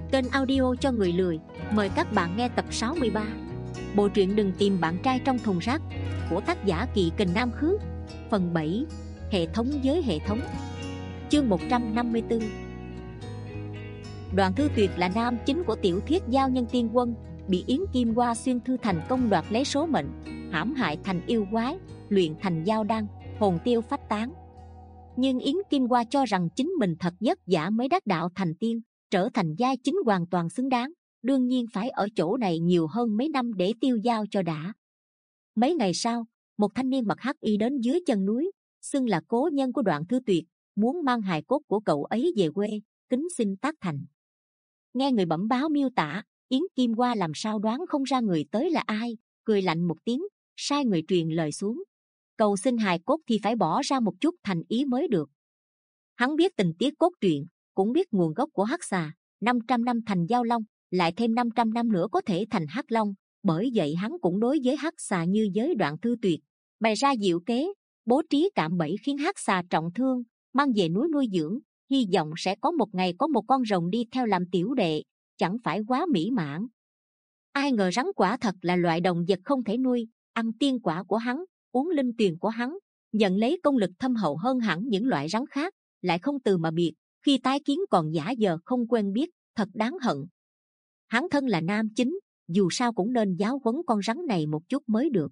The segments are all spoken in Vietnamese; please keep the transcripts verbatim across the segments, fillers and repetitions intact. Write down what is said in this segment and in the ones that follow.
Kênh audio cho người lười, mời các bạn nghe tập sáu mươi ba. Bộ truyện Đừng tìm bạn trai trong thùng rác của tác giả Kỵ Kình Nam Khước. Phần bảy. Hệ thống với hệ thống. Chương một trăm năm mươi tư. Đoạn Thư Tuyệt là nam chính của tiểu thuyết Giao Nhân Tiên Quân, bị Yến Kim Hoa xuyên thư thành công đoạt lấy số mệnh, hãm hại thành yêu quái, luyện thành giao đan, hồn tiêu phách tán. Nhưng Yến Kim Hoa cho rằng chính mình thật vất vả mới đắc đạo thành tiên, trở thành giai chính hoàn toàn xứng đáng, đương nhiên phải ở chỗ này nhiều hơn mấy năm để tiêu dao cho đã. Mấy ngày sau, một thanh niên mặc hắc y đến dưới chân núi, xưng là cố nhân của Đoạn Thư Tuyệt, muốn mang hài cốt của cậu ấy về quê, kính xin tác thành. Nghe người bẩm báo miêu tả, Yến Kim Hoa làm sao đoán không ra người tới là ai, cười lạnh một tiếng, sai người truyền lời xuống. Cầu xin hài cốt thì phải bỏ ra một chút thành ý mới được. Hắn biết tình tiết cốt truyện, cũng biết nguồn gốc của hắc xà, năm trăm năm thành giao long, lại thêm năm trăm năm nữa có thể thành hắc long, bởi vậy hắn cũng đối với hắc xà như với Đoạn Thư Tuyệt, bày ra diệu kế, bố trí cạm bẫy khiến hắc xà trọng thương, mang về núi nuôi dưỡng, hy vọng sẽ có một ngày có một con rồng đi theo làm tiểu đệ, chẳng phải quá mỹ mãn. Ai ngờ rắn quả thật là loại động vật không thể nuôi, ăn tiên quả của hắn, uống linh tuyền của hắn, nhận lấy công lực thâm hậu hơn hẳn những loại rắn khác, lại không từ mà biệt, khi tái kiến còn giả vờ không quen biết, thật đáng hận. Hắn thân là nam chính, dù sao cũng nên giáo huấn con rắn này một chút mới được.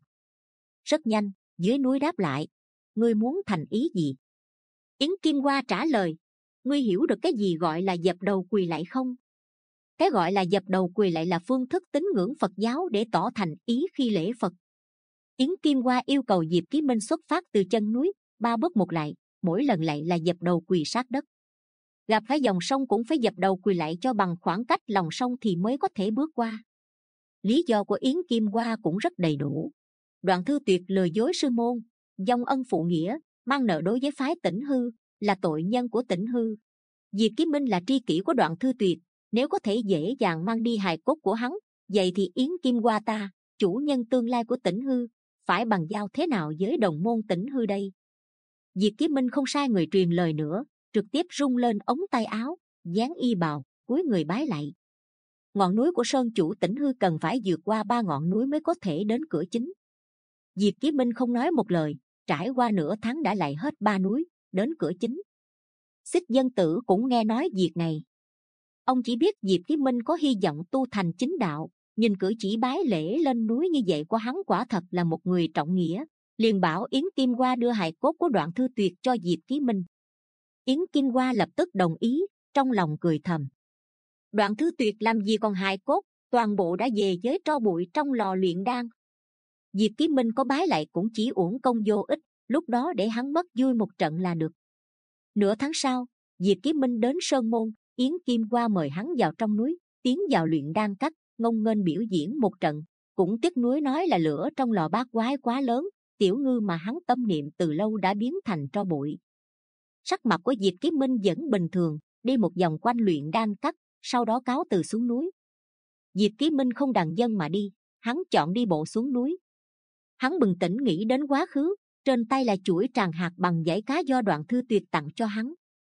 Rất nhanh, dưới núi đáp lại, ngươi muốn thành ý gì? Yến Kim Hoa trả lời, ngươi hiểu được cái gì gọi là dập đầu quỳ lạy không? Cái gọi là dập đầu quỳ lạy là phương thức tín ngưỡng Phật giáo để tỏ thành ý khi lễ Phật. Yến Kim Hoa yêu cầu Diệp Ký Minh xuất phát từ chân núi, ba bước một lạy, mỗi lần lạy là dập đầu quỳ sát đất. Gặp phải dòng sông cũng phải dập đầu quỳ lạy cho bằng khoảng cách lòng sông thì mới có thể bước qua. Lý do của Yến Kim Hoa cũng rất đầy đủ. Đoạn Thư Tuyệt lừa dối sư môn, vong ân phụ nghĩa, mang nợ đối với phái Tĩnh Hư, là tội nhân của Tĩnh Hư. Diệp Ký Minh là tri kỷ của Đoạn Thư Tuyệt, nếu có thể dễ dàng mang đi hài cốt của hắn, vậy thì Yến Kim Hoa ta, chủ nhân tương lai của Tĩnh Hư, phải bằng giao thế nào với đồng môn Tĩnh Hư đây? Diệp Ký Minh không sai người truyền lời nữa, trực tiếp rung lên ống tay áo, dán y bào, cúi người bái lạy. Ngọn núi của sơn chủ Tĩnh Hư cần phải vượt qua ba ngọn núi mới có thể đến cửa chính. Diệp Ký Minh không nói một lời, trải qua nửa tháng đã lạy hết ba núi, đến cửa chính. Xích Dân Tử cũng nghe nói việc này. Ông chỉ biết Diệp Ký Minh có hy vọng tu thành chính đạo, nhìn cử chỉ bái lễ lên núi như vậy của hắn quả thật là một người trọng nghĩa, liền bảo Yến Kim Hoa đưa hài cốt của Đoạn Thư Tuyệt cho Diệp Ký Minh. Yến Kim Hoa lập tức đồng ý, trong lòng cười thầm. Đoạn Thư Tuyệt làm gì còn hài cốt, toàn bộ đã về với tro bụi trong lò luyện đan. Diệp Ký Minh có bái lại cũng chỉ uổng công vô ích, lúc đó để hắn mất vui một trận là được. Nửa tháng sau, Diệp Ký Minh đến Sơn Môn, Yến Kim Hoa mời hắn vào trong núi, tiến vào luyện đan các, ngông nghênh biểu diễn một trận, cũng tiếc nuối nói là lửa trong lò bát quái quá lớn, tiểu ngư mà hắn tâm niệm từ lâu đã biến thành tro bụi. Sắc mặt của Diệp Ký Minh vẫn bình thường, đi một vòng quanh luyện đan các, sau đó cáo từ xuống núi. Diệp Ký Minh không đàn dân mà đi, hắn chọn đi bộ xuống núi. Hắn bừng tỉnh nghĩ đến quá khứ, trên tay là chuỗi tràng hạt bằng vảy cá do Đoạn Thư Tuyệt tặng cho hắn.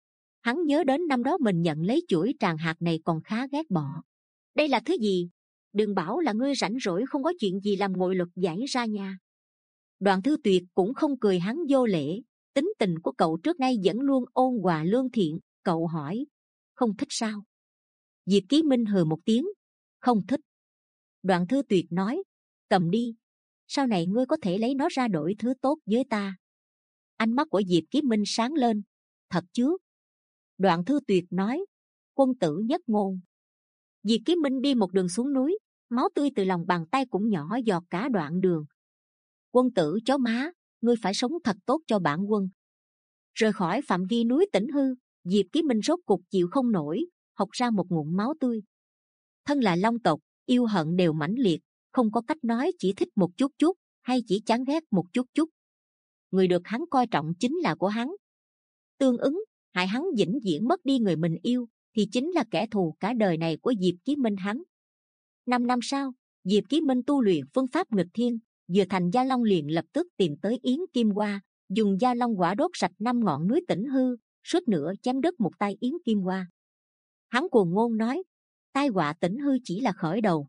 Hắn nhớ đến năm đó mình nhận lấy chuỗi tràng hạt này còn khá ghét bỏ. Đây là thứ gì? Đừng bảo là ngươi rảnh rỗi không có chuyện gì làm ngồi lục giải ra nha. Đoạn Thư Tuyệt cũng không cười hắn vô lễ, tính tình của cậu trước nay vẫn luôn ôn hòa lương thiện. Cậu hỏi, không thích sao? Diệp Ký Minh hừ một tiếng, không thích. Đoạn Thư Tuyệt nói, cầm đi, sau này ngươi có thể lấy nó ra đổi thứ tốt với ta. Ánh mắt của Diệp Ký Minh sáng lên, thật chứ? Đoạn Thư Tuyệt nói, quân tử nhất ngôn. Diệp Ký Minh đi một đường xuống núi, máu tươi từ lòng bàn tay cũng nhỏ giọt cả đoạn đường. Quân tử chó má, ngươi phải sống thật tốt cho bản quân. Rời khỏi phạm vi núi Tĩnh Hư, Diệp Ký Minh rốt cục chịu không nổi, học ra một ngụm máu tươi. Thân là long tộc, yêu hận đều mãnh liệt, không có cách nói chỉ thích một chút chút, hay chỉ chán ghét một chút chút. Người được hắn coi trọng chính là của hắn. Tương ứng, hại hắn vĩnh viễn mất đi người mình yêu, thì chính là kẻ thù cả đời này của Diệp Ký Minh hắn. Năm năm sau, Diệp Ký Minh tu luyện phương pháp nghịch thiên, vừa thành Gia Long liền lập tức tìm tới Yến Kim Hoa, dùng Gia Long quả đốt sạch năm ngọn núi Tĩnh Hư, suốt nữa chém đứt một tay Yến Kim Hoa. Hắn cuồng ngôn nói, tai họa Tĩnh Hư chỉ là khởi đầu.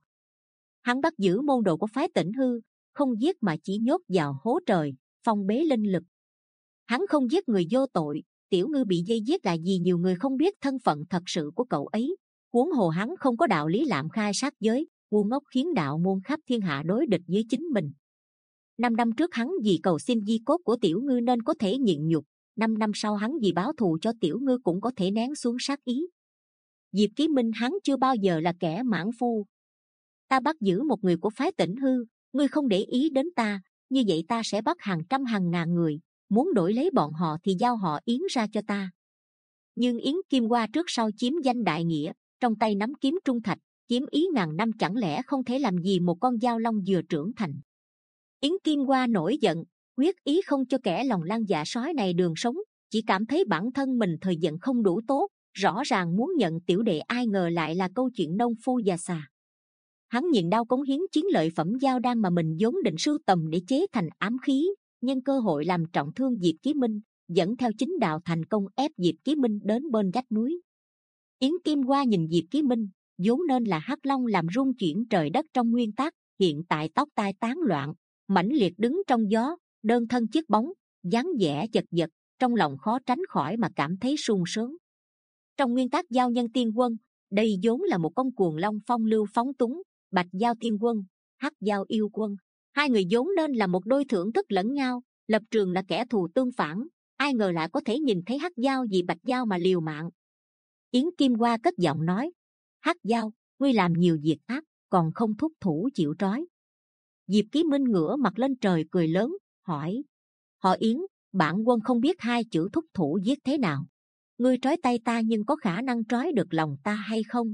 Hắn bắt giữ môn đồ của phái Tĩnh Hư, không giết mà chỉ nhốt vào hố trời, phong bế linh lực. Hắn không giết người vô tội, Tiểu Ngư bị dây giết là vì nhiều người không biết thân phận thật sự của cậu ấy. Huống hồ hắn không có đạo lý lạm khai sát giới, ngu ngốc khiến đạo môn khắp thiên hạ đối địch với chính mình. Năm năm trước hắn vì cầu xin di cốt của Tiểu Ngư nên có thể nhịn nhục. Năm năm sau hắn vì báo thù cho Tiểu Ngư cũng có thể nén xuống sát ý. Diệp Chí Minh hắn chưa bao giờ là kẻ mãn phu. Ta bắt giữ một người của phái Tĩnh Hư, ngươi không để ý đến ta, như vậy ta sẽ bắt hàng trăm hàng ngàn người, muốn đổi lấy bọn họ thì giao họ Yến ra cho ta. Nhưng Yến Kim Hoa trước sau chiếm danh đại nghĩa, trong tay nắm kiếm trung thạch, chiếm ý ngàn năm, chẳng lẽ không thể làm gì một con dao long vừa trưởng thành. Yến Kim Hoa nổi giận, quyết ý không cho kẻ lòng lang dạ sói này đường sống, chỉ cảm thấy bản thân mình thời giận không đủ tốt, rõ ràng muốn nhận tiểu đệ, ai ngờ lại là câu chuyện nông phu già xà. Hắn nhìn đao cống hiến chiến lợi phẩm dao đan mà mình vốn định sưu tầm để chế thành ám khí, nhân cơ hội làm trọng thương Diệp Chí Minh, dẫn theo chính đạo thành công ép Diệp Chí Minh đến bên vách núi. Yến Kim Hoa nhìn Diệp Chí Minh, vốn nên là hắc long làm rung chuyển trời đất trong nguyên tắc, hiện tại tóc tai tán loạn, mãnh liệt đứng trong gió, đơn thân chiếc bóng, dáng vẻ chật vật, trong lòng khó tránh khỏi mà cảm thấy sung sướng. Trong nguyên tắc giao nhân tiên quân, đây vốn là một con cuồng long phong lưu phóng túng, bạch giao tiên quân, hắc giao yêu quân, hai người vốn nên là một đôi thưởng thức lẫn nhau, lập trường là kẻ thù tương phản, ai ngờ lại có thể nhìn thấy hắc giao vì bạch giao mà liều mạng. Yến Kim Hoa cất giọng nói: hắc giao, ngươi làm nhiều việc ác, còn không thúc thủ chịu trói. Diệp Chí Minh ngửa mặt lên trời cười lớn, hỏi: họ Yến, bản quân không biết hai chữ thúc thủ viết thế nào, ngươi trói tay ta nhưng có khả năng trói được lòng ta hay không?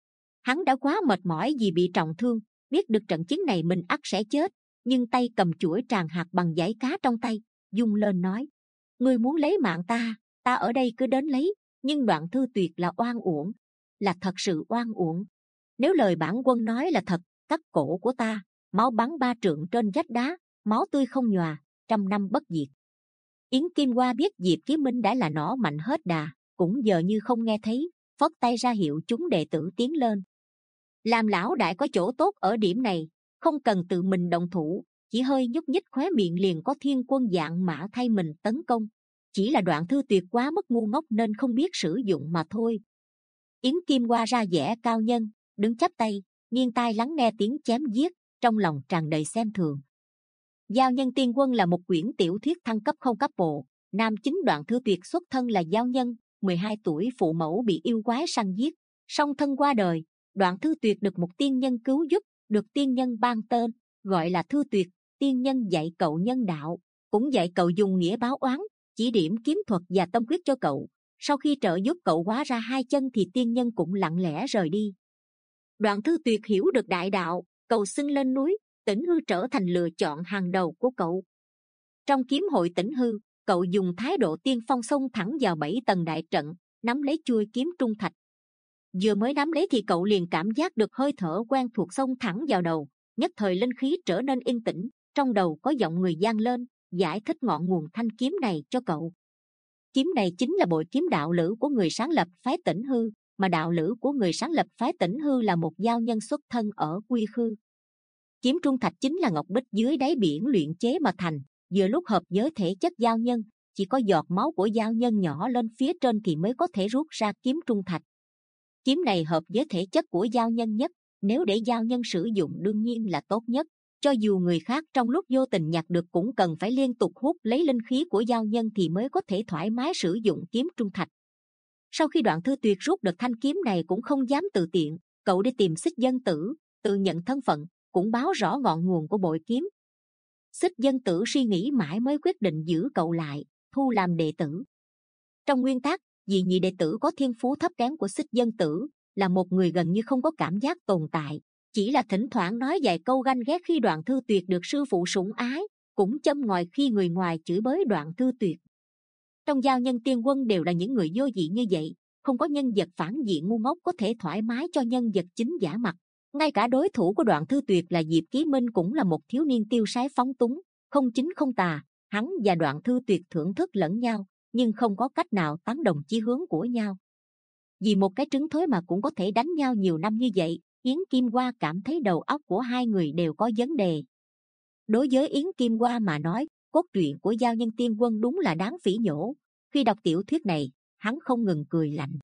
Hắn đã quá mệt mỏi vì bị trọng thương, biết được trận chiến này mình ắt sẽ chết, nhưng tay cầm chuỗi tràng hạt bằng dải cá trong tay, dung lên nói: ngươi muốn lấy mạng ta, ta ở đây cứ đến lấy, nhưng Đoạn Thư Tuyệt là oan uổng, là thật sự oan uổng. Nếu lời bản quân nói là thật, cắt cổ của ta, máu bắn ba trượng trên vách đá, máu tươi không nhòa, trăm năm bất diệt. Yến Kim Hoa biết Diệp Chí Minh đã là nỏ mạnh hết đà, cũng giờ như không nghe thấy, phất tay ra hiệu chúng đệ tử tiến lên. Làm lão đại có chỗ tốt ở điểm này, không cần tự mình động thủ, chỉ hơi nhúc nhích khóe miệng liền có thiên quân dạng mã thay mình tấn công. Chỉ là Đoạn Thư Tuyệt quá mức ngu ngốc nên không biết sử dụng mà thôi. Yến Kim Hoa ra vẻ cao nhân, đứng chắp tay, nghiêng tai lắng nghe tiếng chém giết, trong lòng tràn đầy xem thường. Giao nhân tiên quân là một quyển tiểu thuyết thăng cấp không cấp bộ, nam chính Đoạn Thư Tuyệt xuất thân là giao nhân, mười hai tuổi phụ mẫu bị yêu quái săn giết, song thân qua đời. Đoạn Thư Tuyệt được một tiên nhân cứu giúp, được tiên nhân ban tên, gọi là Thư Tuyệt. Tiên nhân dạy cậu nhân đạo, cũng dạy cậu dùng nghĩa báo oán, chỉ điểm kiếm thuật và tâm quyết cho cậu. Sau khi trợ giúp cậu hóa ra hai chân thì tiên nhân cũng lặng lẽ rời đi. Đoạn Thư Tuyệt hiểu được đại đạo, cầu xin lên núi, Tĩnh Hư trở thành lựa chọn hàng đầu của cậu. Trong kiếm hội Tĩnh Hư, cậu dùng thái độ tiên phong xông thẳng vào bảy tầng đại trận, nắm lấy chuôi kiếm trung thạch. Vừa mới nắm lấy thì cậu liền cảm giác được hơi thở quen thuộc xông thẳng vào đầu, nhất thời linh khí trở nên yên tĩnh, trong đầu có giọng người vang lên, giải thích ngọn nguồn thanh kiếm này cho cậu. Kiếm này chính là bội kiếm đạo lữ của người sáng lập phái Tĩnh Hư, mà đạo lữ của người sáng lập phái Tĩnh Hư là một giao nhân xuất thân ở Quy Khư. Kiếm trung thạch chính là ngọc bích dưới đáy biển luyện chế mà thành, vừa lúc hợp với thể chất giao nhân, chỉ có giọt máu của giao nhân nhỏ lên phía trên thì mới có thể rút ra kiếm trung thạch. Kiếm này hợp với thể chất của giao nhân nhất, nếu để giao nhân sử dụng đương nhiên là tốt nhất. Cho dù người khác trong lúc vô tình nhặt được cũng cần phải liên tục hút lấy linh khí của giao nhân thì mới có thể thoải mái sử dụng kiếm trung thạch. Sau khi Đoạn Thư Tuyệt rút được thanh kiếm này cũng không dám tự tiện, cậu đi tìm Xích Dân Tử, tự nhận thân phận, cũng báo rõ ngọn nguồn của bội kiếm. Xích Dân Tử suy nghĩ mãi mới quyết định giữ cậu lại, thu làm đệ tử. Trong nguyên tắc, vì nhị đệ tử có thiên phú thấp kém của Xích Dân Tử, là một người gần như không có cảm giác tồn tại, chỉ là thỉnh thoảng nói vài câu ganh ghét khi Đoạn Thư Tuyệt được sư phụ sủng ái, cũng châm ngòi khi người ngoài chửi bới Đoạn Thư Tuyệt. Trong giao nhân tiên quân đều là những người vô dị như vậy, không có nhân vật phản diện ngu ngốc có thể thoải mái cho nhân vật chính giả mặt. Ngay cả đối thủ của Đoạn Thư Tuyệt là Diệp Chí Minh cũng là một thiếu niên tiêu sái phóng túng, không chính không tà. Hắn và Đoạn Thư Tuyệt thưởng thức lẫn nhau, nhưng không có cách nào tán đồng chí hướng của nhau. Vì một cái trứng thối mà cũng có thể đánh nhau nhiều năm như vậy. Yến Kim Hoa cảm thấy đầu óc của hai người đều có vấn đề. Đối với Yến Kim Hoa mà nói, cốt truyện của Giao Nhân Tiên Quân đúng là đáng phỉ nhổ. Khi đọc tiểu thuyết này, hắn không ngừng cười lạnh.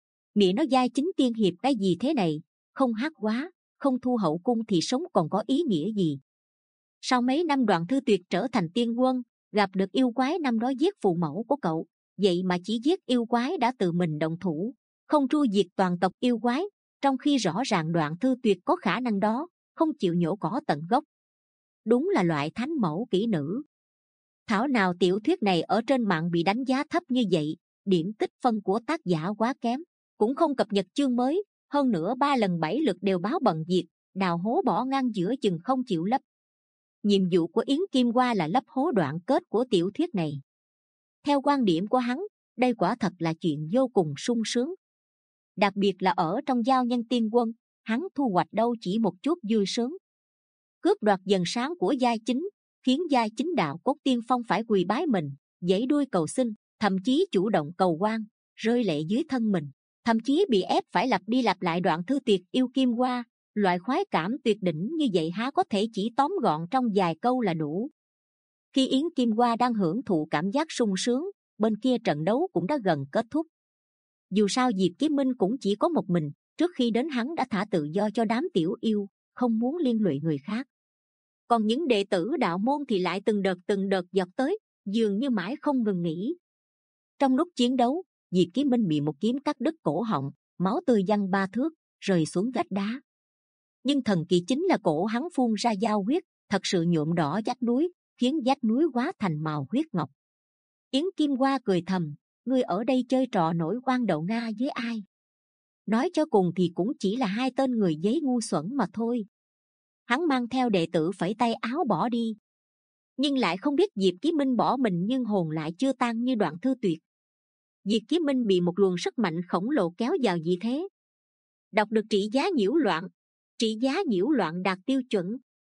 Mẹ nó giai chính tiên hiệp cái gì thế này, không hát quá, không thu hậu cung thì sống còn có ý nghĩa gì? Sau mấy năm Đoạn Thư Tuyệt trở thành tiên quân, gặp được yêu quái năm đó giết phụ mẫu của cậu, vậy mà chỉ giết yêu quái đã tự mình động thủ, không tru diệt toàn tộc yêu quái, trong khi rõ ràng Đoạn Thư Tuyệt có khả năng đó, không chịu nhổ cỏ tận gốc. Đúng là loại thánh mẫu kỹ nữ. Thảo nào tiểu thuyết này ở trên mạng bị đánh giá thấp như vậy, điểm tích phân của tác giả quá kém, cũng không cập nhật chương mới, hơn nữa ba lần bảy lượt đều báo bận việc, đào hố bỏ ngang giữa chừng không chịu lấp. Nhiệm vụ của Yến Kim Hoa là lấp hố đoạn kết của tiểu thuyết này. Theo quan điểm của hắn, đây quả thật là chuyện vô cùng sung sướng. Đặc biệt là ở trong Giao Nhân Tiên Quân, hắn thu hoạch đâu chỉ một chút vui sướng. Cướp đoạt dần sáng của giai chính, khiến giai chính đạo cốt tiên phong phải quỳ bái mình, giãy đuôi cầu xin, thậm chí chủ động cầu oan, rơi lệ dưới thân mình, thậm chí bị ép phải lặp đi lặp lại Đoạn Thư Tuyệt yêu Kim Hoa. Loại khoái cảm tuyệt đỉnh như vậy há có thể chỉ tóm gọn trong vài câu là đủ. Khi Yến Kim Hoa đang hưởng thụ cảm giác sung sướng, bên kia trận đấu cũng đã gần kết thúc. Dù sao Diệp Kiếm Minh cũng chỉ có một mình, trước khi đến hắn đã thả tự do cho đám tiểu yêu, không muốn liên lụy người khác. Còn những đệ tử đạo môn thì lại từng đợt từng đợt dọc tới, dường như mãi không ngừng nghỉ. Trong lúc chiến đấu, Diệp Kiếm Minh bị một kiếm cắt đứt cổ họng, máu tươi văng ba thước, rơi xuống vách đá. Nhưng thần kỳ chính là cổ hắn phun ra dao huyết, thật sự nhuộm đỏ vách núi, khiến vách núi hóa thành màu huyết ngọc. Yến Kim Hoa cười thầm, ngươi ở đây chơi trò nổi oan đậu Nga với ai? Nói cho cùng thì cũng chỉ là hai tên người giấy ngu xuẩn mà thôi. Hắn mang theo đệ tử phẩy tay áo bỏ đi, nhưng lại không biết Diệp Kiếm Minh bỏ mình nhưng hồn lại chưa tan như Đoạn Thư Tuyệt. Diệp Kiếm Minh bị một luồng sức mạnh khổng lồ kéo vào gì thế? Đọc được trị giá nhiễu loạn. Trị giá nhiễu loạn đạt tiêu chuẩn.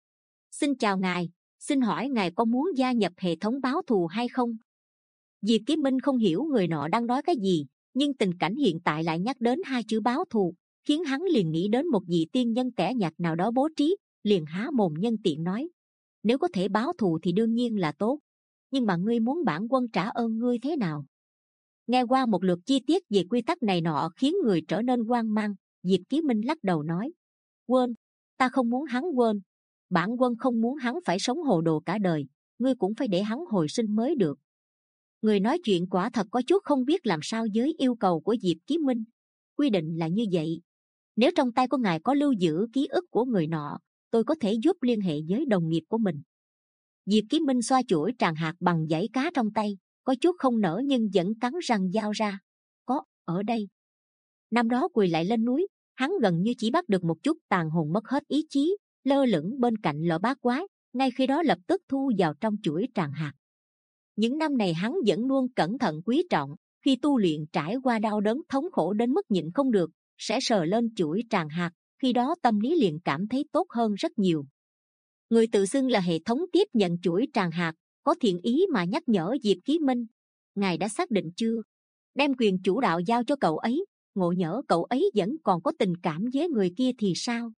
Xin chào ngài, xin hỏi ngài có muốn gia nhập hệ thống báo thù hay không? Diệp Kiếm Minh không hiểu người nọ đang nói cái gì, nhưng tình cảnh hiện tại lại nhắc đến hai chữ báo thù, khiến hắn liền nghĩ đến một vị tiên nhân kẻ nhạt nào đó bố trí, liền há mồm nhân tiện nói: nếu có thể báo thù thì đương nhiên là tốt, nhưng mà ngươi muốn bản quân trả ơn ngươi thế nào? Nghe qua một lượt chi tiết về quy tắc này nọ khiến người trở nên hoang mang. Diệp Kiếm Minh lắc đầu nói: quên, ta không muốn hắn quên. Bản quân không muốn hắn phải sống hồ đồ cả đời, ngươi cũng phải để hắn hồi sinh mới được. Người nói chuyện quả thật có chút không biết làm sao với yêu cầu của Diệp Kiếm Minh. Quy định là như vậy. Nếu trong tay của ngài có lưu giữ ký ức của người nọ, tôi có thể giúp liên hệ với đồng nghiệp của mình. Diệp Kiếm Minh xoa chuỗi tràng hạt bằng dãy cá trong tay, có chút không nở nhưng vẫn cắn răng giao ra. Có, ở đây. Năm đó quỳ lại lên núi, hắn gần như chỉ bắt được một chút tàn hồn mất hết ý chí, lơ lửng bên cạnh lọ bát quái, ngay khi đó lập tức thu vào trong chuỗi tràng hạt. Những năm này hắn vẫn luôn cẩn thận quý trọng, khi tu luyện trải qua đau đớn thống khổ đến mức nhịn không được, sẽ sờ lên chuỗi tràng hạt, khi đó tâm lý liền cảm thấy tốt hơn rất nhiều. Người tự xưng là hệ thống tiếp nhận chuỗi tràng hạt, có thiện ý mà nhắc nhở Diệp Kiếm Minh: ngài đã xác định chưa? Đem quyền chủ đạo giao cho cậu ấy, ngộ nhỡ cậu ấy vẫn còn có tình cảm với người kia thì sao?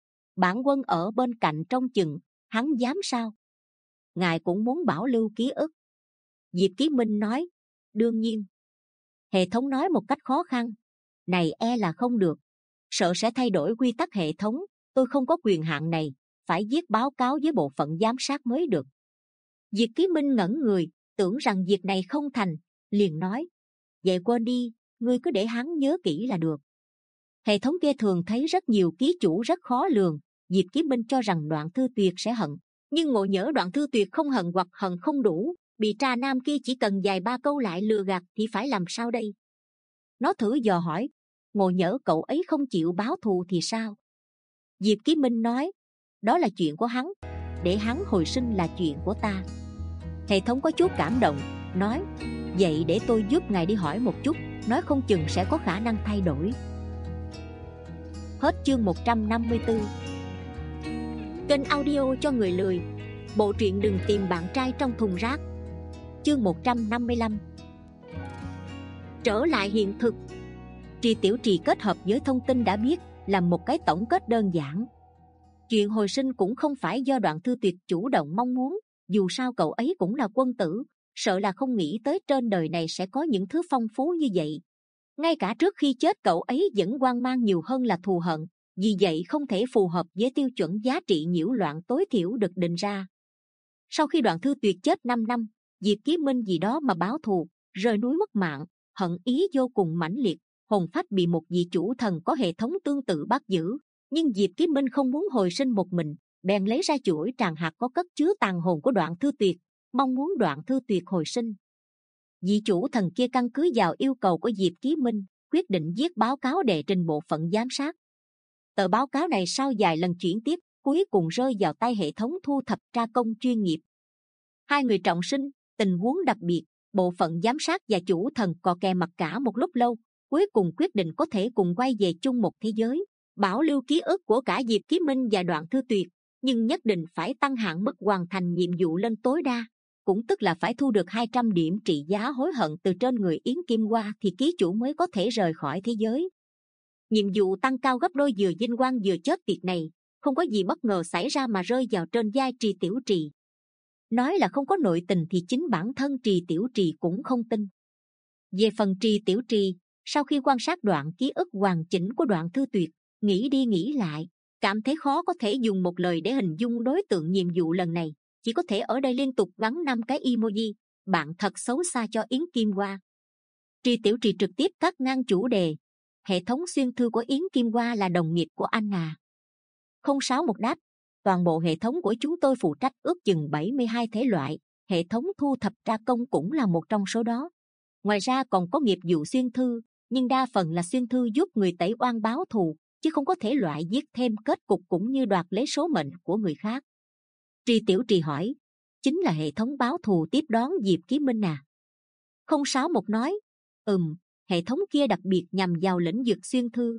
Bản quân ở bên cạnh trông chừng, hắn dám sao? Ngài cũng muốn bảo lưu ký ức. Diệp Kiếm Minh nói: đương nhiên. Hệ thống nói một cách khó khăn: này e là không được, sợ sẽ thay đổi quy tắc hệ thống, tôi không có quyền hạn này, phải viết báo cáo với bộ phận giám sát mới được. Diệp Kiếm Minh ngẩn người, tưởng rằng việc này không thành, liền nói: vậy quên đi, ngươi cứ để hắn nhớ kỹ là được. Hệ thống kia thường thấy rất nhiều ký chủ rất khó lường. Diệp Kiếm Minh cho rằng Đoạn Thư Tuyệt sẽ hận, nhưng ngộ nhỡ Đoạn Thư Tuyệt không hận hoặc hận không đủ, bị trà nam kia chỉ cần vài ba câu lại lừa gạt thì phải làm sao đây? Nó thử dò hỏi: ngộ nhỡ cậu ấy không chịu báo thù thì sao? Diệp Kiếm Minh nói: đó là chuyện của hắn, để hắn hồi sinh là chuyện của ta. Hệ thống có chút cảm động, nói: vậy để tôi giúp ngài đi hỏi một chút, nói không chừng sẽ có khả năng thay đổi. Hết chương một trăm năm mươi tư. Kênh audio cho người lười. Bộ truyện Đừng Tìm Bạn Trai Trong Thùng Rác. Chương một trăm năm mươi lăm. Trở lại hiện thực. Tri Tiểu Trì kết hợp với thông tin đã biết, làm một cái tổng kết đơn giản. Chuyện hồi sinh cũng không phải do Đoạn Thư Tuyệt chủ động mong muốn, dù sao cậu ấy cũng là quân tử, sợ là không nghĩ tới trên đời này sẽ có những thứ phong phú như vậy. Ngay cả trước khi chết cậu ấy vẫn hoang mang nhiều hơn là thù hận, vì vậy không thể phù hợp với tiêu chuẩn giá trị nhiễu loạn tối thiểu được định ra. Sau khi Đoạn Thư Tuyệt chết năm năm, Diệp Chí Minh vì đó mà báo thù, rơi núi mất mạng, hận ý vô cùng mãnh liệt, hồn phách bị một vị chủ thần có hệ thống tương tự bắt giữ. Nhưng Diệp Chí Minh không muốn hồi sinh một mình, bèn lấy ra chuỗi tràng hạt có cất chứa tàn hồn của Đoạn Thư Tuyệt, mong muốn Đoạn Thư Tuyệt hồi sinh. Vị chủ thần kia căn cứ vào yêu cầu của Diệp Chí Minh, quyết định viết báo cáo đề trình bộ phận giám sát. Tờ báo cáo này sau vài lần chuyển tiếp, cuối cùng rơi vào tay hệ thống thu thập tra công chuyên nghiệp. Hai người trọng sinh, tình huống đặc biệt, bộ phận giám sát và chủ thần cò kè mặt cả một lúc lâu, cuối cùng quyết định có thể cùng quay về chung một thế giới, bảo lưu ký ức của cả Diệp Chí Minh và Đoạn Thư Tuyệt, nhưng nhất định phải tăng hạn mức hoàn thành nhiệm vụ lên tối đa, cũng tức là phải thu được hai trăm điểm trị giá hối hận từ trên người Yến Kim Hoa thì ký chủ mới có thể rời khỏi thế giới. Nhiệm vụ tăng cao gấp đôi vừa vinh quang vừa chết tiệt này, không có gì bất ngờ xảy ra mà rơi vào trên vai Tri Tiểu Trì. Nói là không có nội tình thì chính bản thân Tri Tiểu Trì cũng không tin. Về phần Tri Tiểu Trì, sau khi quan sát đoạn ký ức hoàn chỉnh của Đoạn Thư Tuyệt, nghĩ đi nghĩ lại, cảm thấy khó có thể dùng một lời để hình dung đối tượng nhiệm vụ lần này, chỉ có thể ở đây liên tục gắn năm cái emoji, bạn thật xấu xa cho Yến Kim Hoa. Tri Tiểu Trì trực tiếp cắt ngang chủ đề, hệ thống xuyên thư của Yến Kim Hoa là đồng nghiệp của anh à. Không sáu một đáp, toàn bộ hệ thống của chúng tôi phụ trách ước chừng bảy mươi hai thể loại, hệ thống thu thập tra công cũng là một trong số đó. Ngoài ra còn có nghiệp vụ xuyên thư, nhưng đa phần là xuyên thư giúp người tẩy oan báo thù, chứ không có thể loại viết thêm kết cục cũng như đoạt lấy số mệnh của người khác. Tri Tiểu Trì hỏi, chính là hệ thống báo thù tiếp đón Diệp Chí Minh à? Không sáu một nói, ừm, hệ thống kia đặc biệt nhằm vào lĩnh vực xuyên thư.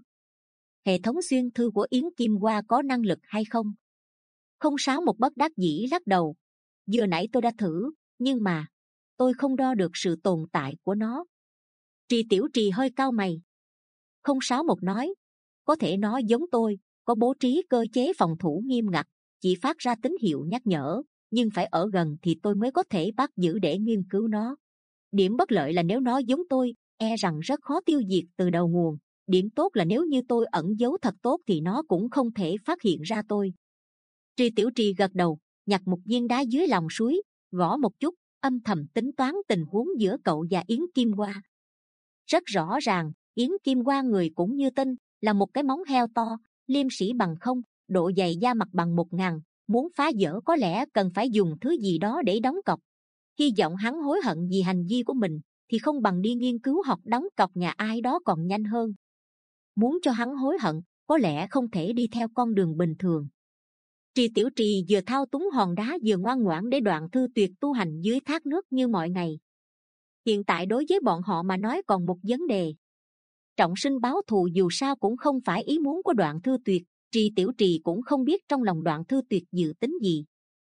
Hệ thống xuyên thư của Yến Kim Hoa có năng lực hay không? Không sáu một bất đắc dĩ lắc đầu, vừa nãy tôi đã thử, nhưng mà tôi không đo được sự tồn tại của nó. Tri Tiểu Trì hơi cau mày. Không sáu một nói, có thể nó giống tôi, có bố trí cơ chế phòng thủ nghiêm ngặt, chỉ phát ra tín hiệu nhắc nhở, nhưng phải ở gần thì tôi mới có thể bắt giữ để nghiên cứu nó. Điểm bất lợi là nếu nó giống tôi, e rằng rất khó tiêu diệt từ đầu nguồn. Điểm tốt là nếu như tôi ẩn giấu thật tốt thì nó cũng không thể phát hiện ra tôi. Tri Tiểu Trì gật đầu, nhặt một viên đá dưới lòng suối, gõ một chút, âm thầm tính toán tình huống giữa cậu và Yến Kim Hoa. Rất rõ ràng, Yến Kim Hoa người cũng như tinh, là một cái móng heo to, liêm sĩ bằng không, độ dày da mặt bằng một ngàn, muốn phá vỡ có lẽ cần phải dùng thứ gì đó để đóng cọc. Hy vọng hắn hối hận vì hành vi của mình, thì không bằng đi nghiên cứu hoặc đóng cọc nhà ai đó còn nhanh hơn. Muốn cho hắn hối hận, có lẽ không thể đi theo con đường bình thường. Tri Tiểu Trì vừa thao túng hòn đá vừa ngoan ngoãn để Đoạn Thư Tuyệt tu hành dưới thác nước như mọi ngày. Hiện tại đối với bọn họ mà nói còn một vấn đề. Trọng sinh báo thù dù sao cũng không phải ý muốn của Đoạn Thư Tuyệt, Tri Tiểu Trì cũng không biết trong lòng Đoạn Thư Tuyệt dự tính gì.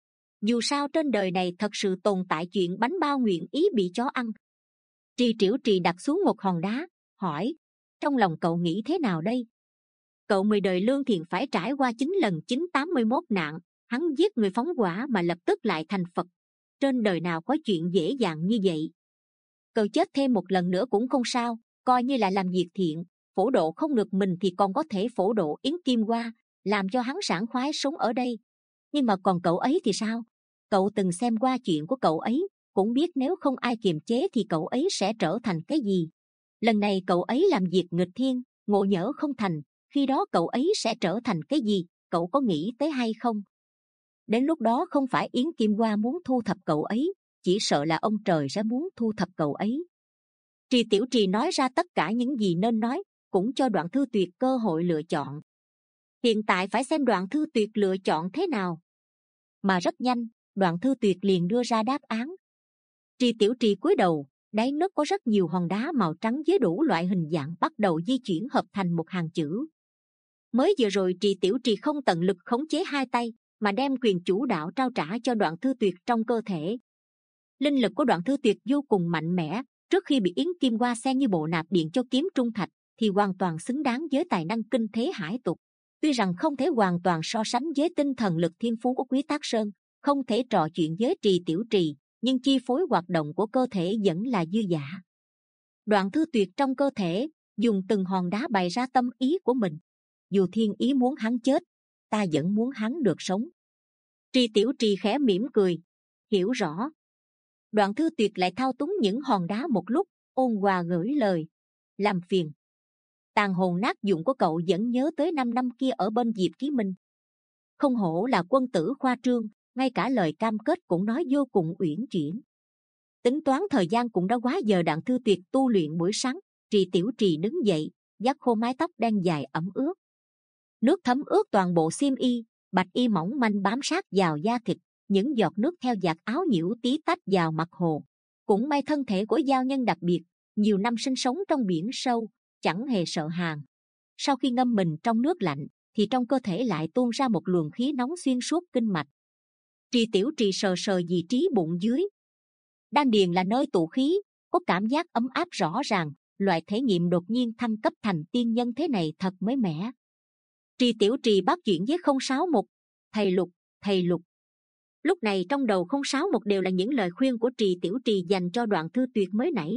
Dù sao trên đời này thật sự tồn tại chuyện bánh bao nguyện ý bị chó ăn. Tri Tiểu Trì đặt xuống một hòn đá, hỏi, trong lòng cậu nghĩ thế nào đây? Cậu mười đời lương thiện phải trải qua chín lần chín tám mươi mốt nạn, hắn giết người phóng hỏa mà lập tức lại thành Phật. Trên đời nào có chuyện dễ dàng như vậy? Cậu chết thêm một lần nữa cũng không sao, coi như là làm việc thiện, phổ độ không được mình thì còn có thể phổ độ Yến Kim Hoa, làm cho hắn sảng khoái sống ở đây. Nhưng mà còn cậu ấy thì sao? Cậu từng xem qua chuyện của cậu ấy, cũng biết nếu không ai kiềm chế thì cậu ấy sẽ trở thành cái gì. Lần này cậu ấy làm việc nghịch thiên, ngộ nhỡ không thành, khi đó cậu ấy sẽ trở thành cái gì, cậu có nghĩ tới hay không? Đến lúc đó không phải Yến Kim Hoa muốn thu thập cậu ấy, chỉ sợ là ông trời sẽ muốn thu thập cậu ấy. Tri Tiểu Trì nói ra tất cả những gì nên nói, cũng cho Đoạn Thư Tuyệt cơ hội lựa chọn. Hiện tại phải xem Đoạn Thư Tuyệt lựa chọn thế nào. Mà rất nhanh, Đoạn Thư Tuyệt liền đưa ra đáp án. Tri Tiểu Trì cúi đầu, đáy nước có rất nhiều hòn đá màu trắng với đủ loại hình dạng bắt đầu di chuyển hợp thành một hàng chữ. Mới vừa rồi Tri Tiểu Trì không tận lực khống chế hai tay, mà đem quyền chủ đạo trao trả cho Đoạn Thư Tuyệt trong cơ thể. Linh lực của Đoạn Thư Tuyệt vô cùng mạnh mẽ, trước khi bị Yến Kim Hoa xen như bộ nạp điện cho kiếm trung thạch, thì hoàn toàn xứng đáng với tài năng kinh thế hải tục. Tuy rằng không thể hoàn toàn so sánh với tinh thần lực thiên phú của Quý Tác Sơn, không thể trò chuyện với Trì Tiểu Trì, nhưng chi phối hoạt động của cơ thể vẫn là dư dả. Đoạn Thư Tuyệt trong cơ thể dùng từng hòn đá bày ra tâm ý của mình. Dù thiên ý muốn hắn chết, ta vẫn muốn hắn được sống. Trì Tiểu Trì khẽ mỉm cười, hiểu rõ. Đoạn Thư Tuyệt lại thao túng những hòn đá một lúc, ôn hòa gửi lời, làm phiền. Tàn hồn nát dụng của cậu vẫn nhớ tới năm năm kia ở bên Diệp Ký Minh. Không hổ là quân tử khoa trương, ngay cả lời cam kết cũng nói vô cùng uyển chuyển. Tính toán thời gian cũng đã quá giờ. Đoạn Thư Tuyệt tu luyện buổi sáng. Trì Tiểu Trì đứng dậy, vắt khô mái tóc đen dài ẩm ướt. Nước thấm ướt toàn bộ xiêm y, bạch y mỏng manh bám sát vào da thịt, những giọt nước theo vạt áo nhiễu tí tách vào mặt hồ. Cũng may thân thể của giao nhân đặc biệt, nhiều năm sinh sống trong biển sâu, chẳng hề sợ hàn. Sau khi ngâm mình trong nước lạnh, thì trong cơ thể lại tuôn ra một luồng khí nóng xuyên suốt kinh mạch. Trì Tiểu Trì sờ sờ vị trí bụng dưới. Đan điền là nơi tụ khí, có cảm giác ấm áp rõ ràng. Loại thể nghiệm đột nhiên thăng cấp thành tiên nhân thế này thật mới mẻ. Trì Tiểu Trì bắt chuyện với không sáu một, thầy Lục, thầy Lục. Lúc này trong đầu không sáu một đều là những lời khuyên của Trì Tiểu Trì dành cho Đoạn Thư Tuyệt mới nãy.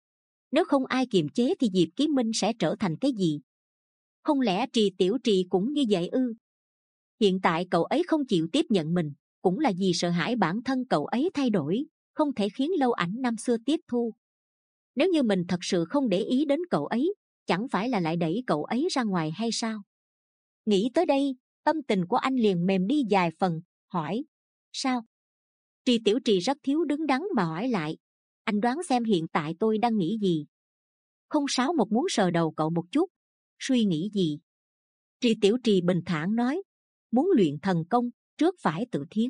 Nếu không ai kiềm chế thì Diệp Ký Minh sẽ trở thành cái gì? Không lẽ Trì Tiểu Trì cũng như vậy ư? Hiện tại cậu ấy không chịu tiếp nhận mình, cũng là vì sợ hãi bản thân cậu ấy thay đổi, không thể khiến Lâu Ảnh năm xưa tiếp thu. Nếu như mình thật sự không để ý đến cậu ấy, chẳng phải là lại đẩy cậu ấy ra ngoài hay sao? Nghĩ tới đây, tâm tình của anh liền mềm đi vài phần, hỏi, sao? Trì Tiểu Trì rất thiếu đứng đắn mà hỏi lại, anh đoán xem hiện tại tôi đang nghĩ gì? Không sáu một muốn sờ đầu cậu một chút, suy nghĩ gì? Trì Tiểu Trì bình thản nói, muốn luyện thần công, trước phải tự thiến.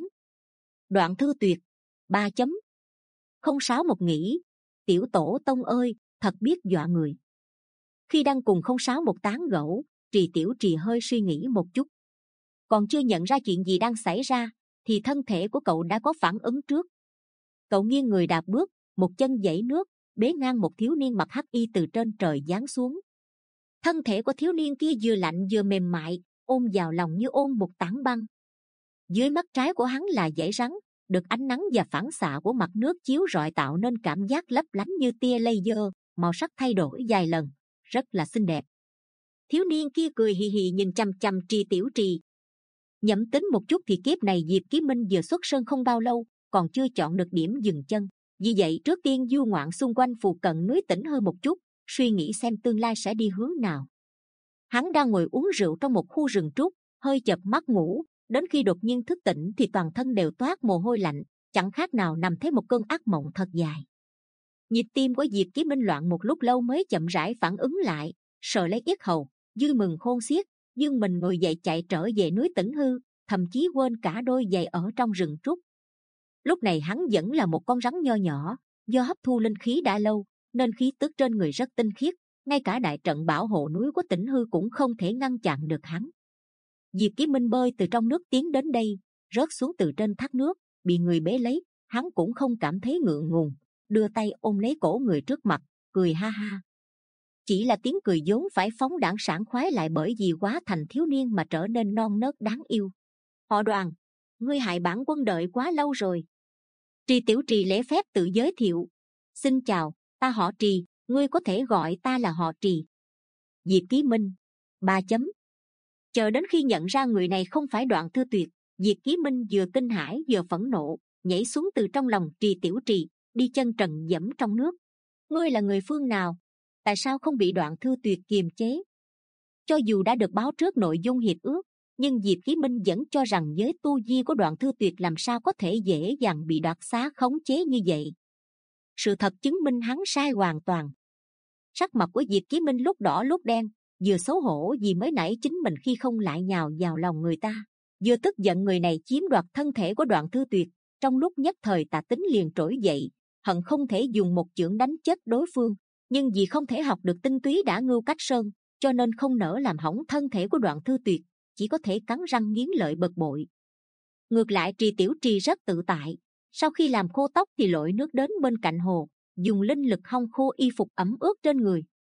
Đoạn Thư Tuyệt, ba chấm. Không sáu một nghĩ, Tiểu Tổ Tông ơi, thật biết dọa người. Khi đang cùng không sáu một tán gẫu, Trì Tiểu Trì hơi suy nghĩ một chút. Còn chưa nhận ra chuyện gì đang xảy ra, thì thân thể của cậu đã có phản ứng trước. Cậu nghiêng người đạp bước, một chân giãy nước, bế ngang một thiếu niên mặc hắc y từ trên trời giáng xuống. Thân thể của thiếu niên kia vừa lạnh vừa mềm mại, ôm vào lòng như ôm một tảng băng. Dưới mắt trái của hắn là dãy rắn, được ánh nắng và phản xạ của mặt nước chiếu rọi tạo nên cảm giác lấp lánh như tia laser, màu sắc thay đổi vài lần, rất là xinh đẹp. Thiếu niên kia cười hì hì nhìn chằm chằm Trì Tiểu Trì. Nhẩm tính một chút thì kiếp này Diệp Ký Minh vừa xuất sơn không bao lâu, còn chưa chọn được điểm dừng chân. Vì vậy trước tiên du ngoạn xung quanh phụ cận núi Tĩnh Hư một chút, suy nghĩ xem tương lai sẽ đi hướng nào. Hắn đang ngồi uống rượu trong một khu rừng trúc, hơi chợp mắt ngủ, đến khi đột nhiên thức tỉnh thì toàn thân đều toát mồ hôi lạnh, chẳng khác nào nằm thấy một cơn ác mộng thật dài. Nhịp tim của Diệp Ký Minh loạn một lúc lâu mới chậm rãi phản ứng lại, sờ lấy yết hầu, vui mừng khôn xiết, dương mình ngồi dậy chạy trở về núi Tĩnh Hư, thậm chí quên cả đôi giày ở trong rừng trúc. Lúc này hắn vẫn là một con rắn nho nhỏ, do hấp thu linh khí đã lâu nên khí tức trên người rất tinh khiết, ngay cả đại trận bảo hộ núi của Tĩnh Hư cũng không thể ngăn chặn được hắn. Diệp Ký Minh bơi từ trong nước tiến đến đây, rớt xuống từ trên thác nước, bị người bế lấy, hắn cũng không cảm thấy ngượng ngùng, đưa tay ôm lấy cổ người trước mặt, cười ha ha. Chỉ là tiếng cười vốn phải phóng đãng sảng khoái lại bởi vì quá thành thiếu niên mà trở nên non nớt đáng yêu. Họ Đoàn, ngươi hại bản quân đợi quá lâu rồi. Trì Tiểu Trì lễ phép tự giới thiệu, xin chào, ta họ Trì, ngươi có thể gọi ta là họ Trì. Diệp Ký Minh, ba chấm. Chờ đến khi nhận ra người này không phải Đoạn Thư Tuyệt, Diệp Ký Minh vừa kinh hãi vừa phẫn nộ, nhảy xuống từ trong lòng Trì Tiểu Trì, đi chân trần dẫm trong nước. Ngươi là người phương nào? Tại sao không bị Đoạn Thư Tuyệt kiềm chế? Cho dù đã được báo trước nội dung hiệp ước, nhưng Diệp Ký Minh vẫn cho rằng với tu vi của Đoạn Thư Tuyệt làm sao có thể dễ dàng bị đoạt xá khống chế như vậy. Sự thật chứng minh hắn sai hoàn toàn. Sắc mặt của Diệp Ký Minh lúc đỏ lúc đen, vừa xấu hổ vì mới nãy chính mình khi không lại nhào vào lòng người ta, vừa tức giận người này chiếm đoạt thân thể của Đoạn Thư Tuyệt. Trong lúc nhất thời tà tính liền trỗi dậy, hận không thể dùng một chưởng đánh chết đối phương, nhưng vì không thể học được tinh túy đã ngưu cách sơn, cho nên không nỡ làm hỏng thân thể của Đoạn Thư Tuyệt, chỉ có thể cắn răng nghiến lợi bực bội. Ngược lại Trì Tiểu Trì rất tự tại, sau khi làm khô tóc thì lội nước đến bên cạnh hồ, dùng linh lực hong khô y phục ẩm ướt trên người,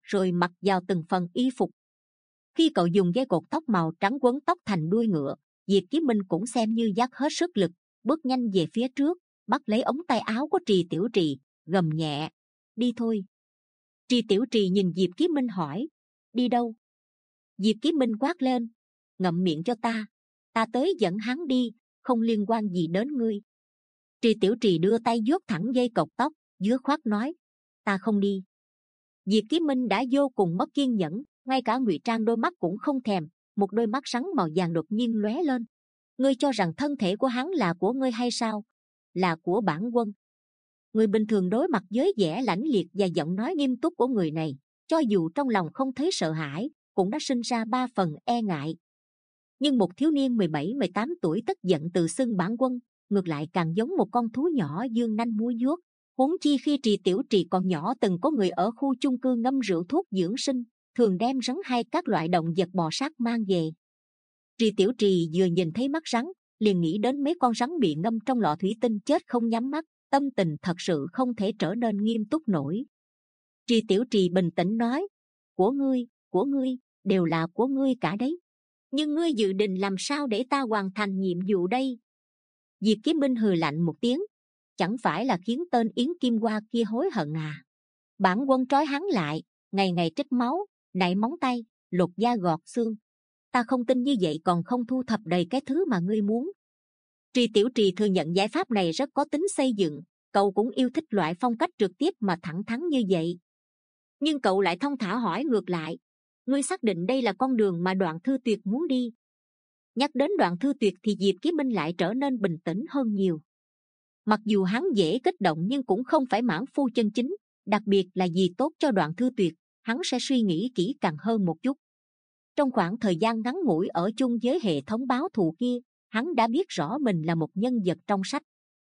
rồi mặc vào từng phần y phục. Khi cậu dùng dây cột tóc màu trắng quấn tóc thành đuôi ngựa, Diệp Chí Minh cũng xem như dắt hết sức lực, bước nhanh về phía trước, bắt lấy ống tay áo của Trì Tiểu Trì, gầm nhẹ: đi thôi. Trì Tiểu Trì nhìn Diệp Chí Minh hỏi: đi đâu? Diệp Chí Minh quát lên: ngậm miệng cho ta, ta tới dẫn hắn đi, không liên quan gì đến ngươi. Trì Tiểu Trì đưa tay vuốt thẳng dây cột tóc, dứt khoát nói: ta không đi. Diệp Chí Minh đã vô cùng mất kiên nhẫn, ngay cả ngụy trang đôi mắt cũng không thèm, một đôi mắt sáng màu vàng đột nhiên lóe lên. Ngươi cho rằng thân thể của hắn là của ngươi hay sao? Là của bản quân. Người bình thường đối mặt với vẻ lãnh liệt và giọng nói nghiêm túc của người này, cho dù trong lòng không thấy sợ hãi, cũng đã sinh ra ba phần e ngại. Nhưng một thiếu niên mười bảy mười tám tuổi tức giận tự xưng bản quân, ngược lại càng giống một con thú nhỏ dương nanh múa vuốt. Huống chi khi Trì Tiểu Trì còn nhỏ, từng có người ở khu chung cư ngâm rượu thuốc dưỡng sinh, thường đem rắn hay các loại động vật bò sát mang về. Trì Tiểu Trì vừa nhìn thấy mắt rắn, liền nghĩ đến mấy con rắn bị ngâm trong lọ thủy tinh chết không nhắm mắt, tâm tình thật sự không thể trở nên nghiêm túc nổi. Trì Tiểu Trì bình tĩnh nói: của ngươi, của ngươi, đều là của ngươi cả đấy. Nhưng ngươi dự định làm sao để ta hoàn thành nhiệm vụ đây? Diệp Chí Minh hừ lạnh một tiếng: chẳng phải là khiến tên Yến Kim Hoa kia hối hận à? Bản quân trói hắn lại, ngày ngày trích máu, nảy móng tay, lột da gọt xương. Ta không tin như vậy còn không thu thập đầy cái thứ mà ngươi muốn. Trì Tiểu Trì thừa nhận giải pháp này rất có tính xây dựng, cậu cũng yêu thích loại phong cách trực tiếp mà thẳng thắn như vậy. Nhưng cậu lại thong thả hỏi ngược lại: ngươi xác định đây là con đường mà Đoạn Thư Tuyệt muốn đi? Nhắc đến Đoạn Thư Tuyệt thì Diệp Chí Minh lại trở nên bình tĩnh hơn nhiều. Mặc dù hắn dễ kích động nhưng cũng không phải mãn phu chân chính, đặc biệt là vì tốt cho Đoạn Thư Tuyệt, hắn sẽ suy nghĩ kỹ càng hơn một chút. Trong khoảng thời gian ngắn ngủi ở chung với hệ thống báo thù kia, hắn đã biết rõ mình là một nhân vật trong sách.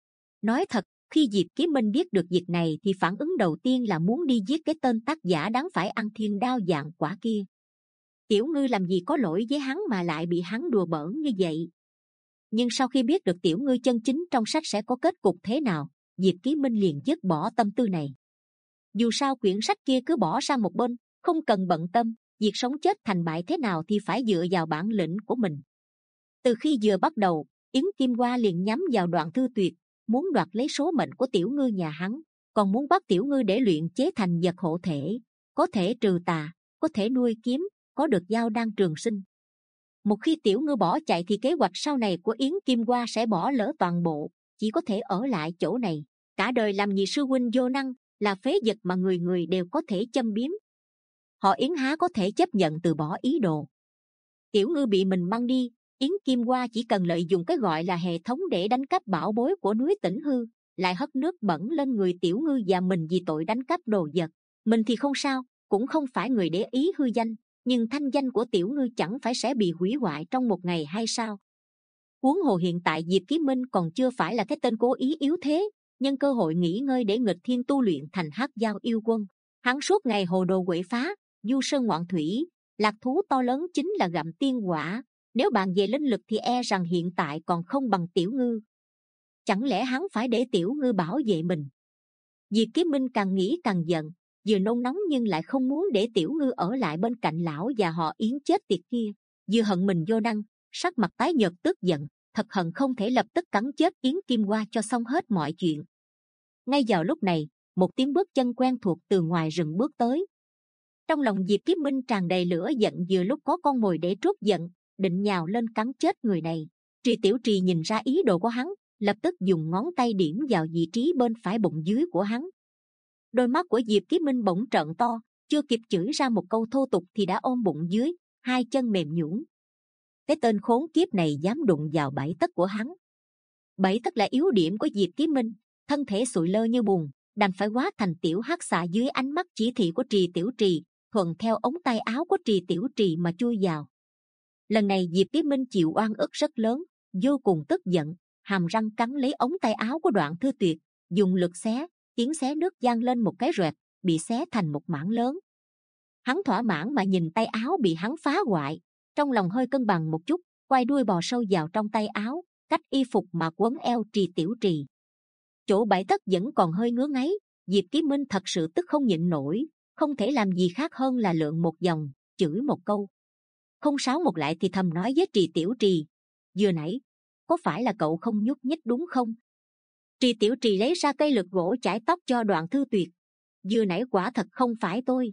Nói thật, khi Diệp Chí Minh biết được việc này thì phản ứng đầu tiên là muốn đi giết cái tên tác giả đáng phải ăn thiên đao vạn quả kia. Tiểu Ngư làm gì có lỗi với hắn mà lại bị hắn đùa bỡn như vậy? Nhưng sau khi biết được Tiểu Ngư chân chính trong sách sẽ có kết cục thế nào, Diệp Chí Minh liền dứt bỏ tâm tư này. Dù sao quyển sách kia cứ bỏ sang một bên, không cần bận tâm, việc sống chết thành bại thế nào thì phải dựa vào bản lĩnh của mình. Từ khi vừa bắt đầu, Yến Kim Hoa liền nhắm vào Đoạn Thư Tuyệt, muốn đoạt lấy số mệnh của Tiểu Ngư nhà hắn, còn muốn bắt Tiểu Ngư để luyện chế thành vật hộ thể, có thể trừ tà, có thể nuôi kiếm, có được dao đan trường sinh. Một khi Tiểu Ngư bỏ chạy thì kế hoạch sau này của Yến Kim Hoa sẽ bỏ lỡ toàn bộ, chỉ có thể ở lại chỗ này, cả đời làm nhị sư huynh vô năng, là phế vật mà người người đều có thể châm biếm. Họ Yến há có thể chấp nhận từ bỏ ý đồ. Tiểu Ngư bị mình mang đi, Yến Kim Hoa chỉ cần lợi dụng cái gọi là hệ thống để đánh cắp bảo bối của núi Tĩnh Hư, lại hất nước bẩn lên người Tiểu Ngư và mình vì tội đánh cắp đồ vật. Mình thì không sao, cũng không phải người để ý hư danh, nhưng thanh danh của Tiểu Ngư chẳng phải sẽ bị hủy hoại trong một ngày hay sao? Huống hồ hiện tại Diệp Chí Minh còn chưa phải là cái tên cố ý yếu thế, nhân cơ hội nghỉ ngơi để nghịch thiên tu luyện thành Hắc Giao Yêu Quân. Hắn suốt ngày hồ đồ quậy phá, du sơn ngoạn thủy, lạc thú to lớn chính là gặm tiên quả. Nếu bàn về linh lực thì e rằng hiện tại còn không bằng Tiểu Ngư. Chẳng lẽ hắn phải để Tiểu Ngư bảo vệ mình? Diệp Chí Minh càng nghĩ càng giận, vừa nôn nóng nhưng lại không muốn để Tiểu Ngư ở lại bên cạnh lão và họ Yến chết tiệt kia, vừa hận mình vô năng, sắc mặt tái nhợt tức giận, thật hận không thể lập tức cắn chết Yến Kim Hoa cho xong hết mọi chuyện. Ngay vào lúc này, một tiếng bước chân quen thuộc từ ngoài rừng bước tới. Trong lòng Diệp Chí Minh tràn đầy lửa giận, vừa lúc có con mồi để trút giận, định nhào lên cắn chết người này. Trì Tiểu Trì nhìn ra ý đồ của hắn, lập tức dùng ngón tay điểm vào vị trí bên phải bụng dưới của hắn. Đôi mắt của Diệp Chí Minh bỗng trợn to, chưa kịp chửi ra một câu thô tục thì đã ôm bụng dưới, hai chân mềm nhũn. Cái tên khốn kiếp này dám đụng vào bảy tấc của hắn. Bảy tấc là yếu điểm của Diệp Chí Minh, thân thể sụi lơ như bùn, đành phải hóa thành tiểu hắc xà dưới ánh mắt chỉ thị của Trì Tiểu Trì, thuận theo ống tay áo của Trì Tiểu Trì mà chui vào. Lần này Diệp Chí Minh chịu oan ức rất lớn, vô cùng tức giận, hàm răng cắn lấy ống tay áo của Đoạn Thư Tuyệt, dùng lực xé, tiếng xé nước vang lên một cái rẹt, bị xé thành một mảng lớn. Hắn thỏa mãn mà nhìn tay áo bị hắn phá hoại, trong lòng hơi cân bằng một chút, quay đuôi bò sâu vào trong tay áo, cách y phục mà quấn eo Trì Tiểu Trì. Chỗ bảy tấc vẫn còn hơi ngứa ngáy, Diệp Chí Minh thật sự tức không nhịn nổi, không thể làm gì khác hơn là lượn một vòng, chửi một câu. Không sáu một lại thì thầm nói với Trì Tiểu Trì, vừa nãy có phải là cậu không nhúc nhích đúng không? Trì Tiểu Trì lấy ra cây lược gỗ chải tóc cho Đoạn Thư Tuyệt. Vừa nãy quả thật không phải tôi.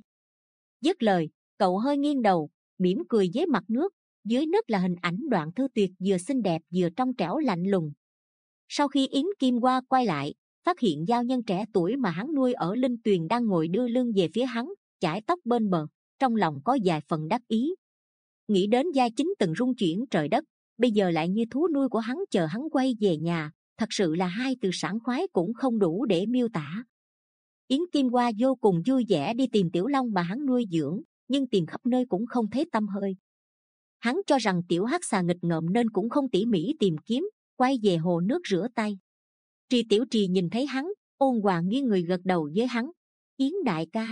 Dứt lời, cậu hơi nghiêng đầu, mỉm cười với mặt nước. Dưới nước là hình ảnh Đoạn Thư Tuyệt vừa xinh đẹp vừa trong trẻo lạnh lùng. Sau khi Yến Kim Hoa quay lại, phát hiện giao nhân trẻ tuổi mà hắn nuôi ở Linh Tuyền đang ngồi đưa lưng về phía hắn, chải tóc bên bờ, trong lòng có vài phần đắc ý. Nghĩ đến gia chính từng rung chuyển trời đất, bây giờ lại như thú nuôi của hắn chờ hắn quay về nhà, thật sự là hai từ sảng khoái cũng không đủ để miêu tả. Yến Kim Hoa vô cùng vui vẻ đi tìm Tiểu Long mà hắn nuôi dưỡng, nhưng tìm khắp nơi cũng không thấy tăm hơi. Hắn cho rằng tiểu hắc xà nghịch ngợm nên cũng không tỉ mỉ tìm kiếm, quay về hồ nước rửa tay. Trì Tiểu Trì nhìn thấy hắn, ôn hòa nghiêng người gật đầu với hắn. Yến đại ca.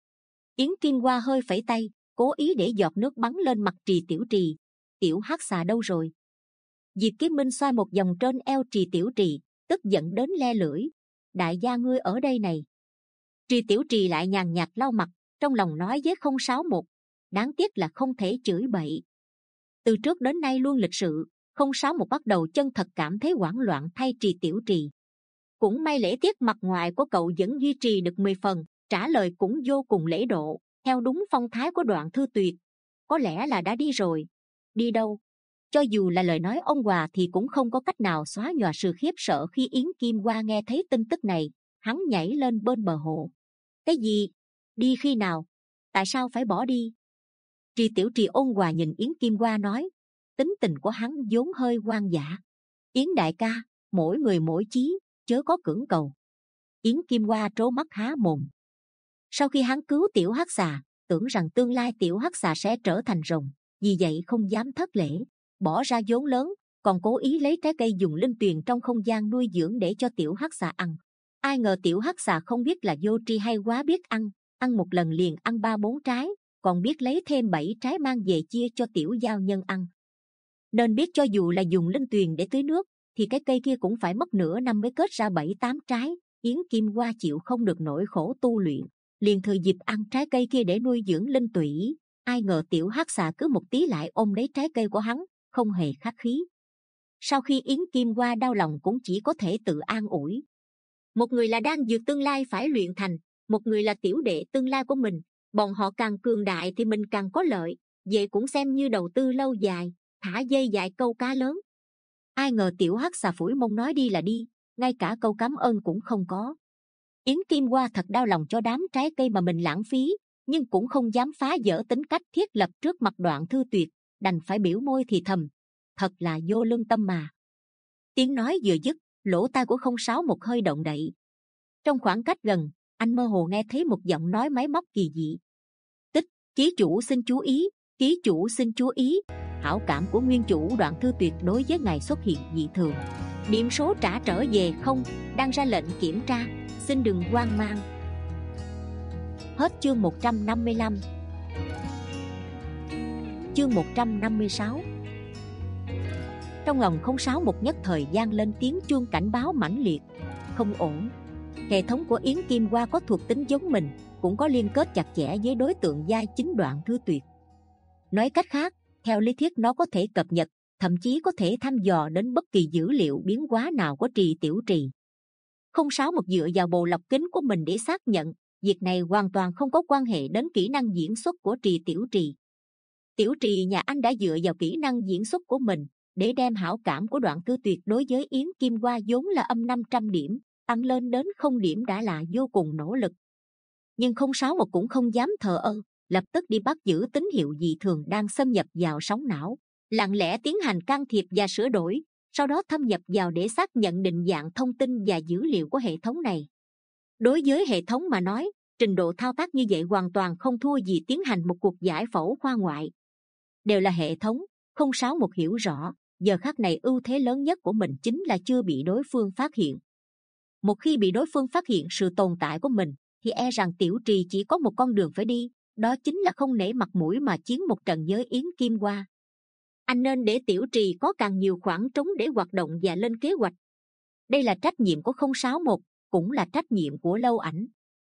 Yến Kim Hoa hơi phẩy tay, cố ý để giọt nước bắn lên mặt Trì Tiểu Trì. Tiểu hắc xà đâu rồi? Diệp Kiếm Minh xoay một vòng trên eo Trì Tiểu Trì, tức giận đến le lưỡi. Đại gia ngươi ở đây này. Trì Tiểu Trì lại nhàn nhạt lau mặt, trong lòng nói với không sáu một. Đáng tiếc là không thể chửi bậy. Từ trước đến nay luôn lịch sự, không sáu một bắt đầu chân thật cảm thấy hoảng loạn thay Trì Tiểu Trì. Cũng may lễ tiết mặt ngoài của cậu vẫn duy trì được mười phần, trả lời cũng vô cùng lễ độ, theo đúng phong thái của Đoạn Thư Tuyệt. Có lẽ là đã đi rồi. Đi đâu? Cho dù là lời nói ông Hòa thì cũng không có cách nào xóa nhòa sự khiếp sợ khi Yến Kim Hoa nghe thấy tin tức này. Hắn nhảy lên bên bờ hồ. Cái gì? Đi khi nào? Tại sao phải bỏ đi? Trì Tiểu Trì ôn hòa nhìn Yến Kim Hoa nói. Tính tình của hắn vốn hơi hoang dã. Yến đại ca, mỗi người mỗi chí, chớ có cưỡng cầu. Yến Kim Hoa trố mắt há mồm. Sau khi hắn cứu tiểu hắc xà, tưởng rằng tương lai tiểu hắc xà sẽ trở thành rồng, vì vậy không dám thất lễ, bỏ ra vốn lớn, còn cố ý lấy trái cây dùng linh tuyền trong không gian nuôi dưỡng để cho tiểu hắc xà ăn. Ai ngờ tiểu hắc xà không biết là vô tri hay quá biết ăn, ăn một lần liền ăn ba bốn trái, còn biết lấy thêm bảy trái mang về chia cho tiểu giao nhân ăn. Nên biết cho dù là dùng linh tuyền để tưới nước, thì cái cây kia cũng phải mất nửa năm mới kết ra bảy tám trái. Yến Kim Hoa chịu không được nỗi khổ tu luyện, liền thừa dịp ăn trái cây kia để nuôi dưỡng linh tủy. Ai ngờ tiểu hắc xà cứ một tí lại ôm lấy trái cây của hắn, không hề khách khí. Sau khi Yến Kim Hoa đau lòng cũng chỉ có thể tự an ủi. Một người là đang dược tương lai phải luyện thành, một người là tiểu đệ tương lai của mình. Bọn họ càng cường đại thì mình càng có lợi, vậy cũng xem như đầu tư lâu dài, thả dây dại câu cá lớn. Ai ngờ tiểu hắc xà phủi mông nói đi là đi, ngay cả câu cảm ơn cũng không có. Yến Kim Hoa thật đau lòng cho đám trái cây mà mình lãng phí, nhưng cũng không dám phá vỡ tính cách thiết lập trước mặt Đoạn Thư Tuyệt, đành phải biểu môi thì thầm. Thật là vô lương tâm mà. Tiếng nói vừa dứt, lỗ tai của không sáu một hơi động đậy. Trong khoảng cách gần, anh mơ hồ nghe thấy một giọng nói máy móc kỳ dị. Tích, ký chủ xin chú ý, ký chủ xin chú ý. Hảo cảm của nguyên chủ Đoạn Thư Tuyệt đối với ngài xuất hiện dị thường. Điểm số trả trở về không, đang ra lệnh kiểm tra, xin đừng hoang mang. Hết chương một trăm năm mươi lăm. Chương một trăm năm mươi sáu. Trong lòng không sáu một nhất thời gian lên tiếng chuông cảnh báo mãnh liệt. Không ổn. Hệ thống của Yến Kim Hoa có thuộc tính giống mình, cũng có liên kết chặt chẽ với đối tượng giai chính Đoạn Thư Tuyệt. Nói cách khác, theo lý thuyết nó có thể cập nhật, thậm chí có thể thăm dò đến bất kỳ dữ liệu biến hóa nào của Trì Tiểu Trì. Không sáu một dựa vào bộ lọc kính của mình để xác nhận, việc này hoàn toàn không có quan hệ đến kỹ năng diễn xuất của Trì Tiểu Trì. Tiểu Trì nhà anh đã dựa vào kỹ năng diễn xuất của mình để đem hảo cảm của Đoạn Thư Tuyệt đối với Yến Kim Hoa vốn là âm năm trăm điểm, tăng lên đến không điểm đã là vô cùng nỗ lực. Nhưng không sáu một cũng không dám thờ ơ, lập tức đi bắt giữ tín hiệu dị thường đang xâm nhập vào sóng não, lặng lẽ tiến hành can thiệp và sửa đổi, sau đó thâm nhập vào để xác nhận định dạng thông tin và dữ liệu của hệ thống này. Đối với hệ thống mà nói, trình độ thao tác như vậy hoàn toàn không thua gì tiến hành một cuộc giải phẫu khoa ngoại. Đều là hệ thống, không sáu một hiểu rõ, giờ khắc này ưu thế lớn nhất của mình chính là chưa bị đối phương phát hiện. Một khi bị đối phương phát hiện sự tồn tại của mình, thì e rằng Tiểu Trì chỉ có một con đường phải đi, đó chính là không nể mặt mũi mà chiến một trận với Yến Kim Hoa. Anh nên để Tiểu Trì có càng nhiều khoảng trống để hoạt động và lên kế hoạch. Đây là trách nhiệm của không sáu một, cũng là trách nhiệm của Lâu Ảnh.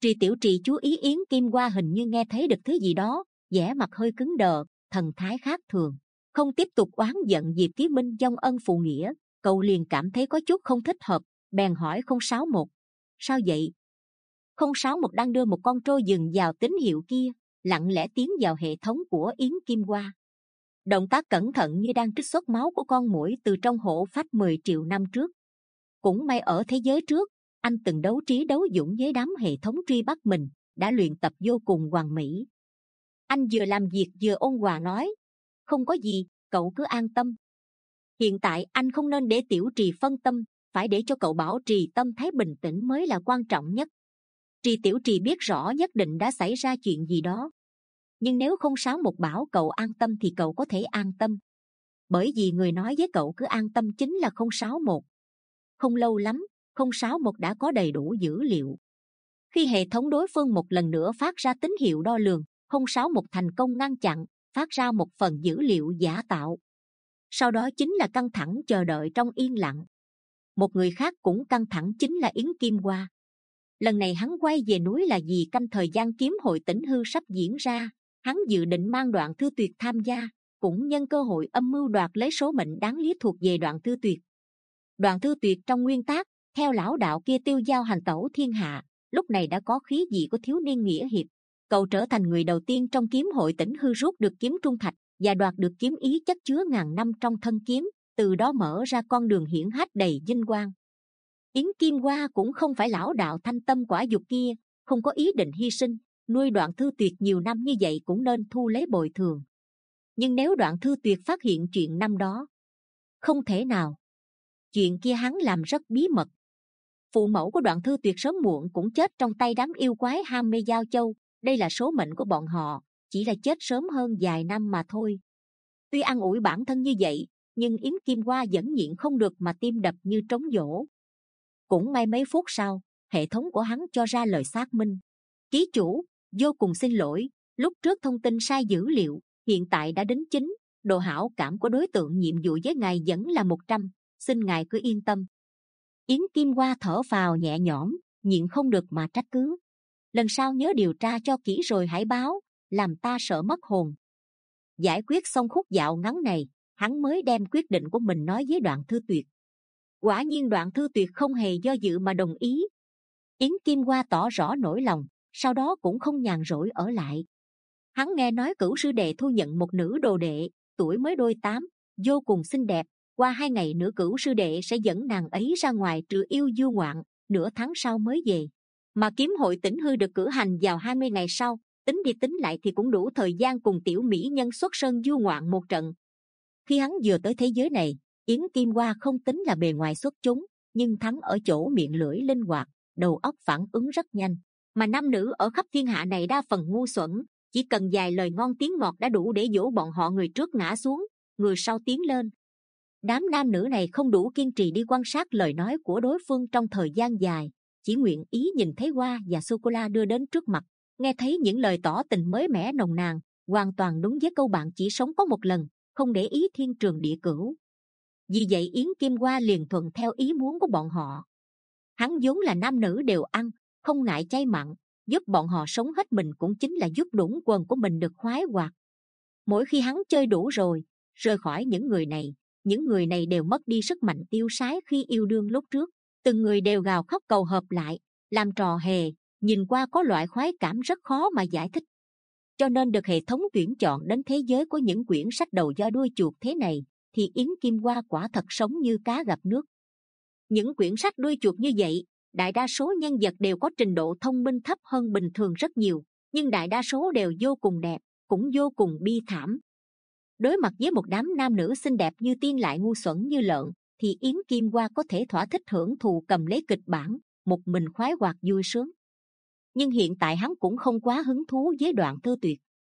Trì Tiểu Trì chú ý Yến Kim Hoa hình như nghe thấy được thứ gì đó, vẻ mặt hơi cứng đờ, thần thái khác thường, không tiếp tục oán giận Diệp Chí Minh vong ân phụ nghĩa. Cậu liền cảm thấy có chút không thích hợp, bèn hỏi không sáu một: sao vậy? Không sáu một đang đưa một con trâu rừng vào tín hiệu kia, lặng lẽ tiến vào hệ thống của Yến Kim Hoa. Động tác cẩn thận như đang trích xuất máu của con muỗi từ trong hổ phách mười triệu năm trước. Cũng may ở thế giới trước, anh từng đấu trí đấu dũng với đám hệ thống truy bắt mình, đã luyện tập vô cùng hoàn mỹ. Anh vừa làm việc vừa ôn hòa nói: không có gì, cậu cứ an tâm. Hiện tại anh không nên để Tiểu Trì phân tâm, phải để cho cậu bảo trì tâm thái bình tĩnh mới là quan trọng nhất. Trì Tiểu Trì biết rõ nhất định đã xảy ra chuyện gì đó, nhưng nếu không sáu một bảo cậu an tâm thì cậu có thể an tâm, bởi vì người nói với cậu cứ an tâm chính là không sáu một. Không lâu lắm, không sáu một đã có đầy đủ dữ liệu. Khi hệ thống đối phương một lần nữa phát ra tín hiệu đo lường, không sáu một thành công ngăn chặn, phát ra một phần dữ liệu giả tạo. Sau đó chính là căng thẳng chờ đợi trong yên lặng. Một người khác cũng căng thẳng chính là Yến Kim Hoa. Lần này hắn quay về núi là vì canh thời gian kiếm hội Tĩnh Hư sắp diễn ra. Hắn dự định mang Đoạn Thư Tuyệt tham gia, cũng nhân cơ hội âm mưu đoạt lấy số mệnh đáng lý thuộc về Đoạn Thư Tuyệt. Đoạn Thư Tuyệt trong nguyên tác, theo lão đạo kia tiêu giao hành tẩu thiên hạ, lúc này đã có khí vị của thiếu niên nghĩa hiệp. Cậu trở thành người đầu tiên trong kiếm hội Tĩnh Hư rút được kiếm trung thạch và đoạt được kiếm ý chất chứa ngàn năm trong thân kiếm, từ đó mở ra con đường hiển hách đầy vinh quang. Yến Kim Hoa cũng không phải lão đạo thanh tâm quả dục kia, không có ý định hy sinh, nuôi Đoạn Thư Tuyệt nhiều năm như vậy cũng nên thu lấy bồi thường. Nhưng nếu Đoạn Thư Tuyệt phát hiện chuyện năm đó, không thể nào. Chuyện kia hắn làm rất bí mật. Phụ mẫu của Đoạn Thư Tuyệt sớm muộn cũng chết trong tay đám yêu quái ham mê giao châu, đây là số mệnh của bọn họ, chỉ là chết sớm hơn vài năm mà thôi. Tuy an ủi bản thân như vậy, nhưng Yến Kim Hoa vẫn nhịn không được mà tim đập như trống dỗ. Cũng may mấy phút sau, hệ thống của hắn cho ra lời xác minh: ký chủ, vô cùng xin lỗi, lúc trước thông tin sai dữ liệu, hiện tại đã đính chính, độ hảo cảm của đối tượng nhiệm vụ với ngài vẫn là một trăm, xin ngài cứ yên tâm. Yến Kim Hoa thở phào nhẹ nhõm, nhịn không được mà trách cứ: lần sau nhớ điều tra cho kỹ rồi hãy báo, làm ta sợ mất hồn. Giải quyết xong khúc dạo ngắn này, hắn mới đem quyết định của mình nói với Đoạn Thư Tuyệt. Quả nhiên Đoạn Thư Tuyệt không hề do dự mà đồng ý. Yến Kim Hoa tỏ rõ nỗi lòng, sau đó cũng không nhàn rỗi ở lại. Hắn nghe nói Cửu sư đệ thu nhận một nữ đồ đệ, tuổi mới đôi tám, vô cùng xinh đẹp. Qua hai ngày nữa Cửu sư đệ sẽ dẫn nàng ấy ra ngoài trừ yêu du ngoạn, nửa tháng sau mới về. Mà kiếm hội Tĩnh Hư được cử hành vào hai mươi ngày sau, tính đi tính lại thì cũng đủ thời gian cùng tiểu mỹ nhân xuất sơn du ngoạn một trận. Khi hắn vừa tới thế giới này, Yến Kim Hoa không tính là bề ngoài xuất chúng, nhưng thắng ở chỗ miệng lưỡi linh hoạt, đầu óc phản ứng rất nhanh. Mà nam nữ ở khắp thiên hạ này đa phần ngu xuẩn, chỉ cần vài lời ngon tiếng ngọt đã đủ để dỗ bọn họ người trước ngã xuống, người sau tiến lên. Đám nam nữ này không đủ kiên trì đi quan sát lời nói của đối phương trong thời gian dài, chỉ nguyện ý nhìn thấy hoa và sô cô la đưa đến trước mặt, nghe thấy những lời tỏ tình mới mẻ nồng nàn, hoàn toàn đúng với câu bạn chỉ sống có một lần, không để ý thiên trường địa cửu. Vì vậy Yến Kim Hoa liền thuận theo ý muốn của bọn họ. Hắn vốn là nam nữ đều ăn, không ngại chay mặn, giúp bọn họ sống hết mình cũng chính là giúp đũng quần của mình được khoái hoạt. Mỗi khi hắn chơi đủ rồi, rời khỏi những người này, những người này đều mất đi sức mạnh tiêu sái khi yêu đương lúc trước, từng người đều gào khóc cầu hợp lại, làm trò hề, nhìn qua có loại khoái cảm rất khó mà giải thích. Cho nên được hệ thống tuyển chọn đến thế giới của những quyển sách đầu do đuôi chuột thế này, thì Yến Kim Hoa quả thật sống như cá gặp nước. Những quyển sách đuôi chuột như vậy, đại đa số nhân vật đều có trình độ thông minh thấp hơn bình thường rất nhiều, nhưng đại đa số đều vô cùng đẹp, cũng vô cùng bi thảm. Đối mặt với một đám nam nữ xinh đẹp như tiên lại ngu xuẩn như lợn, thì Yến Kim Hoa có thể thỏa thích hưởng thụ cầm lấy kịch bản, một mình khoái hoạt vui sướng. Nhưng hiện tại hắn cũng không quá hứng thú với Đoạn Thư Tuyệt.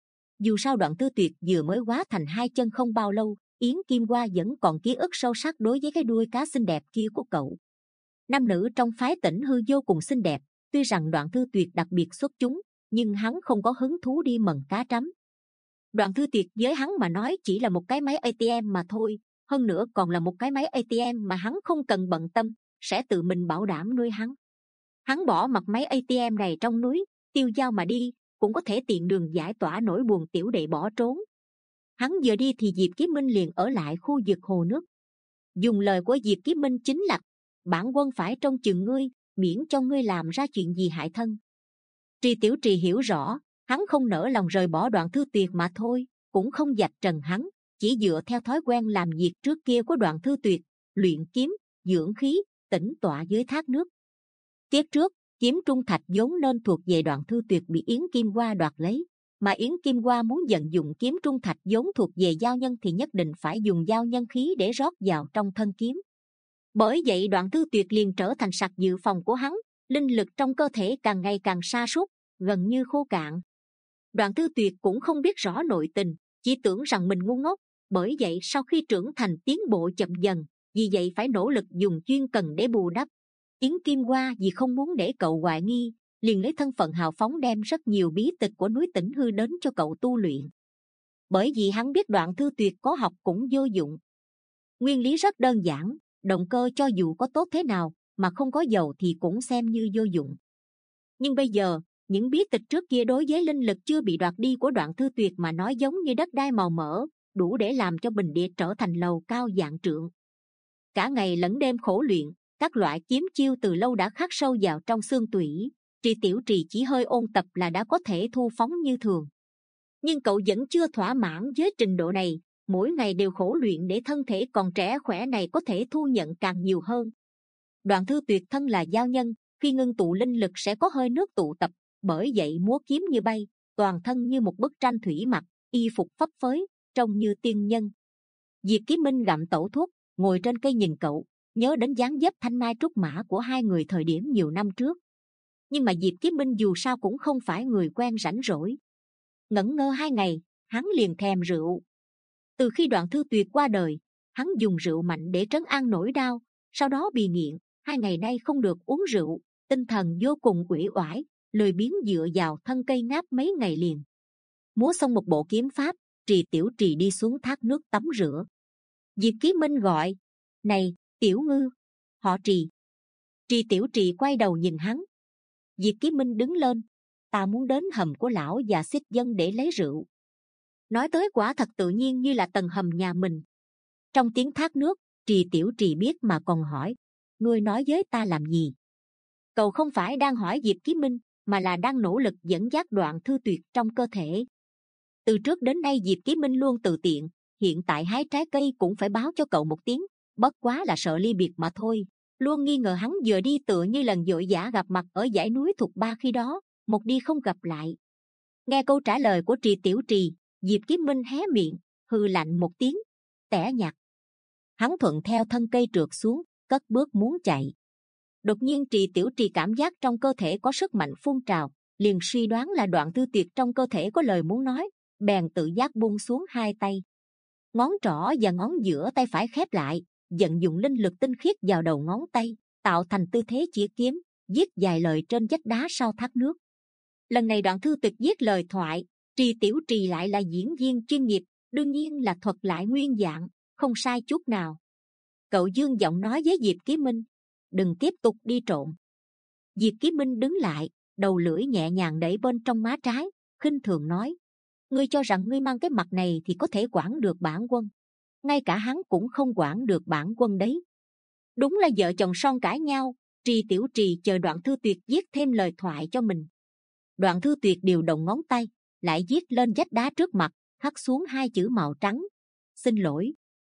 Dù sao Đoạn Thư Tuyệt vừa mới hóa thành hai chân không bao lâu, Yến Kim Hoa vẫn còn ký ức sâu sắc đối với cái đuôi cá xinh đẹp kia của cậu. Nam nữ trong phái Tĩnh Hư vô cùng xinh đẹp, tuy rằng Đoạn Thư Tuyệt đặc biệt xuất chúng, nhưng hắn không có hứng thú đi mần cá trắm. Đoạn Thư Tuyệt với hắn mà nói chỉ là một cái máy a tê em mà thôi, hơn nữa còn là một cái máy a tê em mà hắn không cần bận tâm, sẽ tự mình bảo đảm nuôi hắn. Hắn bỏ mặt máy a tê em này trong núi, tiêu dao mà đi, cũng có thể tiện đường giải tỏa nỗi buồn tiểu đệ bỏ trốn. Hắn vừa đi thì Diệp Chí Minh liền ở lại khu vực hồ nước. Dùng lời của Diệp Chí Minh chính là: bản quân phải trông chừng ngươi, miễn cho ngươi làm ra chuyện gì hại thân. Tri Tiểu Trì hiểu rõ, hắn không nỡ lòng rời bỏ Đoạn Thư Tuyệt mà thôi, cũng không vạch trần hắn, chỉ dựa theo thói quen làm việc trước kia của Đoạn Thư Tuyệt, luyện kiếm, dưỡng khí, tĩnh tọa dưới thác nước. Tiết trước, kiếm trung thạch vốn nên thuộc về Đoạn Thư Tuyệt bị Yến Kim Hoa đoạt lấy, mà Yến Kim Hoa muốn vận dụng kiếm trung thạch vốn thuộc về giao nhân thì nhất định phải dùng giao nhân khí để rót vào trong thân kiếm. Bởi vậy Đoạn Thư Tuyệt liền trở thành sạc dự phòng của hắn, linh lực trong cơ thể càng ngày càng sa sút, gần như khô cạn. Đoạn Thư Tuyệt cũng không biết rõ nội tình, chỉ tưởng rằng mình ngu ngốc, bởi vậy sau khi trưởng thành tiến bộ chậm dần, vì vậy phải nỗ lực dùng chuyên cần để bù đắp. Yến Kim Hoa vì không muốn để cậu hoài nghi, liền lấy thân phận hào phóng đem rất nhiều bí tịch của núi Tĩnh Hư đến cho cậu tu luyện. Bởi vì hắn biết Đoạn Thư Tuyệt có học cũng vô dụng. Nguyên lý rất đơn giản, động cơ cho dù có tốt thế nào mà không có dầu thì cũng xem như vô dụng. Nhưng bây giờ, những bí tịch trước kia đối với linh lực chưa bị đoạt đi của Đoạn Thư Tuyệt mà nói giống như đất đai màu mỡ, đủ để làm cho bình địa trở thành lầu cao vạn trượng. Cả ngày lẫn đêm khổ luyện, các loại kiếm chiêu từ lâu đã khắc sâu vào trong xương tủy. Tri Tiểu Trì chỉ hơi ôn tập là đã có thể thu phóng như thường. Nhưng cậu vẫn chưa thỏa mãn với trình độ này, mỗi ngày đều khổ luyện để thân thể còn trẻ khỏe này có thể thu nhận càng nhiều hơn. Đoạn Thư Tuyệt thân là giao nhân, khi ngưng tụ linh lực sẽ có hơi nước tụ tập, bởi vậy múa kiếm như bay, toàn thân như một bức tranh thủy mặc, y phục phấp phới, trông như tiên nhân. Diệp Chí Minh gặm tẩu thuốc, ngồi trên cây nhìn cậu, nhớ đến dáng dấp thanh mai trúc mã của hai người thời điểm nhiều năm trước. Nhưng mà Diệp Chí Minh dù sao cũng không phải người quen rảnh rỗi. Ngẩn ngơ hai ngày, hắn liền thèm rượu. Từ khi Đoạn Thư Tuyệt qua đời, hắn dùng rượu mạnh để trấn an nỗi đau, sau đó bị nghiện, hai ngày nay không được uống rượu, tinh thần vô cùng uể oải, lười biếng dựa vào thân cây ngáp mấy ngày liền. Múa xong một bộ kiếm pháp, Trì Tiểu Trì đi xuống thác nước tắm rửa. Diệp Chí Minh gọi: này Tiểu Ngư, họ Trì. Trì Tiểu Trì quay đầu nhìn hắn. Diệp Chí Minh đứng lên: ta muốn đến hầm của lão già Xích Dân để lấy rượu. Nói tới quả thật tự nhiên như là tầng hầm nhà mình. Trong tiếng thác nước, Trì Tiểu Trì biết mà còn hỏi: ngươi nói với ta làm gì? Cậu không phải đang hỏi Diệp Chí Minh, mà là đang nỗ lực dẫn dắt Đoạn Thư Tuyệt trong cơ thể. Từ trước đến nay Diệp Chí Minh luôn tự tiện, hiện tại hái trái cây cũng phải báo cho cậu một tiếng, bất quá là sợ ly biệt mà thôi. Luôn nghi ngờ hắn vừa đi tựa như lần vội vã gặp mặt ở dãy núi Thục Ba khi đó, một đi không gặp lại. Nghe câu trả lời của Trì Tiểu Trì, Diệp Chí Minh hé miệng, hừ lạnh một tiếng, tẻ nhạt. Hắn thuận theo thân cây trượt xuống, cất bước muốn chạy. Đột nhiên Trì Tiểu Trì cảm giác trong cơ thể có sức mạnh phun trào, liền suy đoán là Đoạn Thư Tuyệt trong cơ thể có lời muốn nói, bèn tự giác buông xuống hai tay. Ngón trỏ và ngón giữa tay phải khép lại, vận dụng linh lực tinh khiết vào đầu ngón tay, tạo thành tư thế chĩa kiếm, viết vài lời trên vách đá sau thác nước. Lần này Đoạn Thư Tuyệt viết lời thoại, Trì Tiểu Trì lại là diễn viên chuyên nghiệp, đương nhiên là thuật lại nguyên dạng, không sai chút nào. Cậu dương giọng nói với Diệp Chí Minh: đừng tiếp tục đi trộm. Diệp Chí Minh đứng lại, đầu lưỡi nhẹ nhàng đẩy bên trong má trái, khinh thường nói: ngươi cho rằng ngươi mang cái mặt này thì có thể quản được bản quân? Ngay cả hắn cũng không quản được bản quân đấy. Đúng là vợ chồng son cãi nhau. Trì Tiểu Trì chờ Đoạn Thư Tuyệt viết thêm lời thoại cho mình. Đoạn Thư Tuyệt điều động ngón tay, lại viết lên vách đá trước mặt, khắc xuống hai chữ màu trắng: xin lỗi.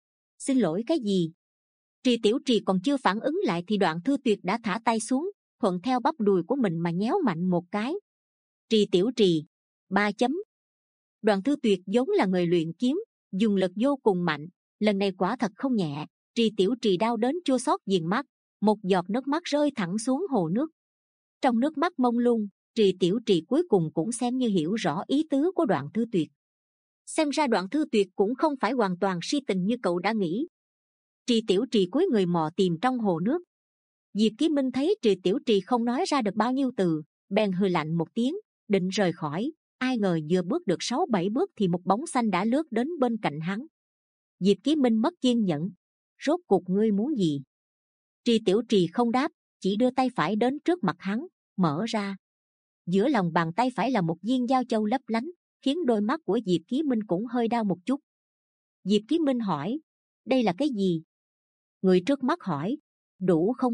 Xin lỗi cái gì? Trì Tiểu Trì còn chưa phản ứng lại thì Đoạn Thư Tuyệt đã thả tay xuống, thuận theo bắp đùi của mình mà nhéo mạnh một cái. Trì Tiểu Trì, ba chấm. Đoạn Thư Tuyệt vốn là người luyện kiếm, dùng lực vô cùng mạnh, lần này quả thật không nhẹ. Trì Tiểu Trì đau đến chua xót viền mắt, một giọt nước mắt rơi thẳng xuống hồ nước. Trong nước mắt mông lung, Trì Tiểu Trì cuối cùng cũng xem như hiểu rõ ý tứ của Đoạn Thư Tuyệt. Xem ra Đoạn Thư Tuyệt cũng không phải hoàn toàn si tình như cậu đã nghĩ. Trì Tiểu Trì cúi người mò tìm trong hồ nước. Diệp Chí Minh thấy Trì Tiểu Trì không nói ra được bao nhiêu từ, bèn hừ lạnh một tiếng, định rời khỏi. Ai ngờ vừa bước được sáu bảy bước thì một bóng xanh đã lướt đến bên cạnh hắn. Diệp Chí Minh mất kiên nhẫn: rốt cuộc ngươi muốn gì? Trì Tiểu Trì không đáp, chỉ đưa tay phải đến trước mặt hắn, mở ra. Giữa lòng bàn tay phải là một viên giao châu lấp lánh, khiến đôi mắt của Diệp Chí Minh cũng hơi đau một chút. Diệp Chí Minh hỏi, đây là cái gì? Người trước mắt hỏi, đủ không?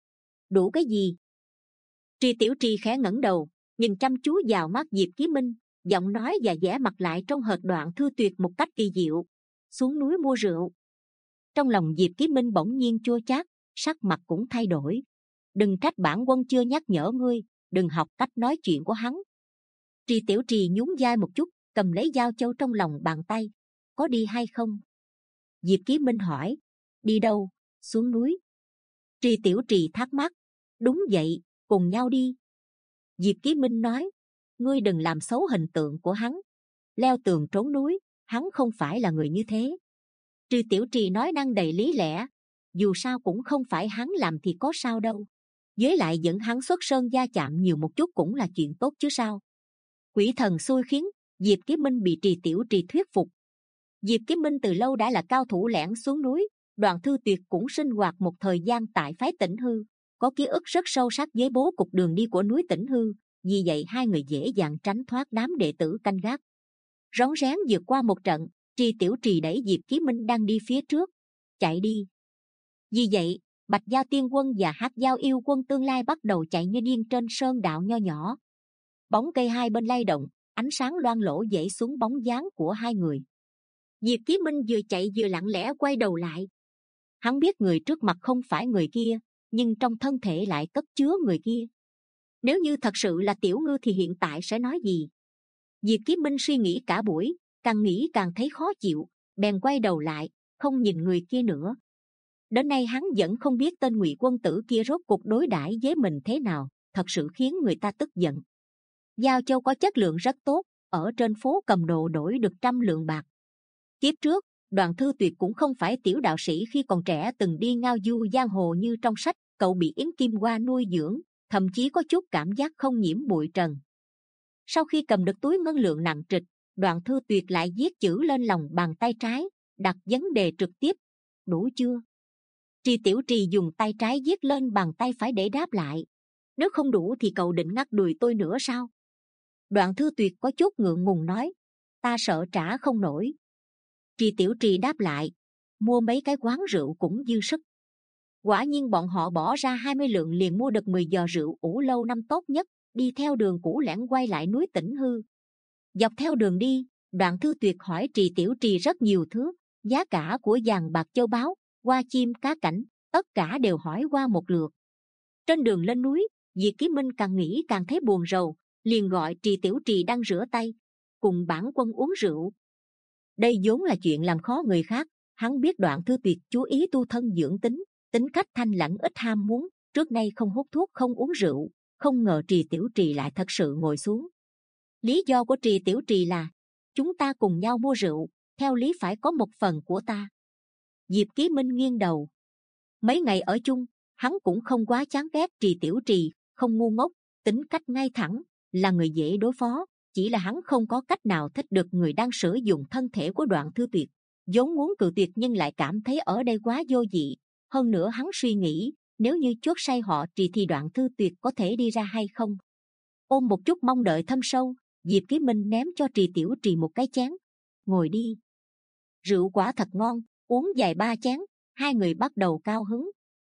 Đủ cái gì? Trì Tiểu Trì khẽ ngẩng đầu, nhìn chăm chú vào mắt Diệp Chí Minh, giọng nói và vẻ mặt lại trong hệt Đoạn Thư Tuyệt một cách kỳ diệu. Xuống núi mua rượu. Trong lòng Diệp Chí Minh bỗng nhiên chua chát, sắc mặt cũng thay đổi. Đừng trách bản quân chưa nhắc nhở ngươi, đừng học cách nói chuyện của hắn. Trì Tiểu Trì nhún vai một chút, cầm lấy dao châu trong lòng bàn tay. Có đi hay không? Diệp Chí Minh hỏi. Đi đâu? Xuống núi. Trì Tiểu Trì thắc mắc. Đúng vậy, cùng nhau đi. Diệp Chí Minh nói. Ngươi đừng làm xấu hình tượng của hắn. Leo tường trốn núi, hắn không phải là người như thế. Trì Tiểu Trì nói năng đầy lý lẽ. Dù sao cũng không phải hắn làm thì có sao đâu. Với lại dẫn hắn xuất sơn gia chạm nhiều một chút cũng là chuyện tốt chứ sao. Quỷ thần xui khiến, Diệp Chí Minh bị Trì Tiểu Trì thuyết phục. Diệp Chí Minh từ lâu đã là cao thủ lẻn xuống núi. Đoạn Thư Tuyệt cũng sinh hoạt một thời gian tại phái Tĩnh Hư, có ký ức rất sâu sắc với bố cục đường đi của núi Tĩnh Hư. Vì vậy hai người dễ dàng tránh thoát đám đệ tử canh gác. Rón rén vượt qua một trận, Trì Tiểu Trì đẩy Diệp Chí Minh đang đi phía trước, chạy đi. Vì vậy, Bạch Giao Tiên Quân và Hắc Giao Yêu Quân tương lai bắt đầu chạy như điên trên sơn đạo nho nhỏ. Bóng cây hai bên lay động, ánh sáng loang lổ dễ xuống bóng dáng của hai người. Diệp Chí Minh vừa chạy vừa lặng lẽ quay đầu lại. Hắn biết người trước mặt không phải người kia, nhưng trong thân thể lại cất chứa người kia. Nếu như thật sự là Tiểu Ngư thì hiện tại sẽ nói gì? Diệp Chí Minh suy nghĩ cả buổi, càng nghĩ càng thấy khó chịu, bèn quay đầu lại, không nhìn người kia nữa. Đến nay hắn vẫn không biết tên Ngụy Quân tử kia rốt cuộc đối đãi với mình thế nào, thật sự khiến người ta tức giận. Giao châu có chất lượng rất tốt, ở trên phố cầm đồ đổi được trăm lượng bạc. Kiếp trước, Đoạn Thư Tuyệt cũng không phải tiểu đạo sĩ khi còn trẻ từng đi ngao du giang hồ như trong sách, cậu bị Yến Kim Hoa nuôi dưỡng, thậm chí có chút cảm giác không nhiễm bụi trần. Sau khi cầm được túi ngân lượng nặng trịch, Đoạn Thư Tuyệt lại viết chữ lên lòng bàn tay trái, đặt vấn đề trực tiếp. Đủ chưa? Trì Tiểu Trì dùng tay trái viết lên bàn tay phải để đáp lại. Nếu không đủ thì cậu định ngắt đùi tôi nữa sao? Đoạn Thư Tuyệt có chút ngượng ngùng nói. Ta sợ trả không nổi. Trì Tiểu Trì đáp lại. Mua mấy cái quán rượu cũng dư sức. Quả nhiên bọn họ bỏ ra hai mươi lượng liền mua được mười giò rượu ủ lâu năm tốt nhất, đi theo đường cũ lẻn quay lại núi Tĩnh Hư. Dọc theo đường đi, Đoạn Thư Tuyệt hỏi Trì Tiểu Trì rất nhiều thứ, giá cả của vàng bạc châu báu, hoa chim cá cảnh, tất cả đều hỏi qua một lượt. Trên đường lên núi, Diệp Chí Minh càng nghĩ càng thấy buồn rầu, liền gọi Trì Tiểu Trì đang rửa tay, cùng bản quân uống rượu. Đây vốn là chuyện làm khó người khác, hắn biết Đoạn Thư Tuyệt chú ý tu thân dưỡng tính, tính cách thanh lãnh ít ham muốn, trước nay không hút thuốc không uống rượu, không ngờ Trì Tiểu Trì lại thật sự ngồi xuống. Lý do của Trì Tiểu Trì là chúng ta cùng nhau mua rượu, theo lý phải có một phần của ta. Diệp Chí Minh nghiêng đầu. Mấy ngày ở chung, hắn cũng không quá chán ghét Trì Tiểu Trì, không ngu ngốc, tính cách ngay thẳng, là người dễ đối phó. Chỉ là hắn không có cách nào thích được người đang sử dụng thân thể của Đoạn Thư Tuyệt, vốn muốn cự tuyệt nhưng lại cảm thấy ở đây quá vô vị. Hơn nữa hắn suy nghĩ, nếu như chốt say họ Trì thì Đoạn Thư Tuyệt có thể đi ra hay không. Ôm một chút mong đợi thâm sâu, Diệp Chí Minh ném cho Trì Tiểu Trì một cái chén. Ngồi đi. Rượu quả thật ngon, uống vài ba chén, hai người bắt đầu cao hứng.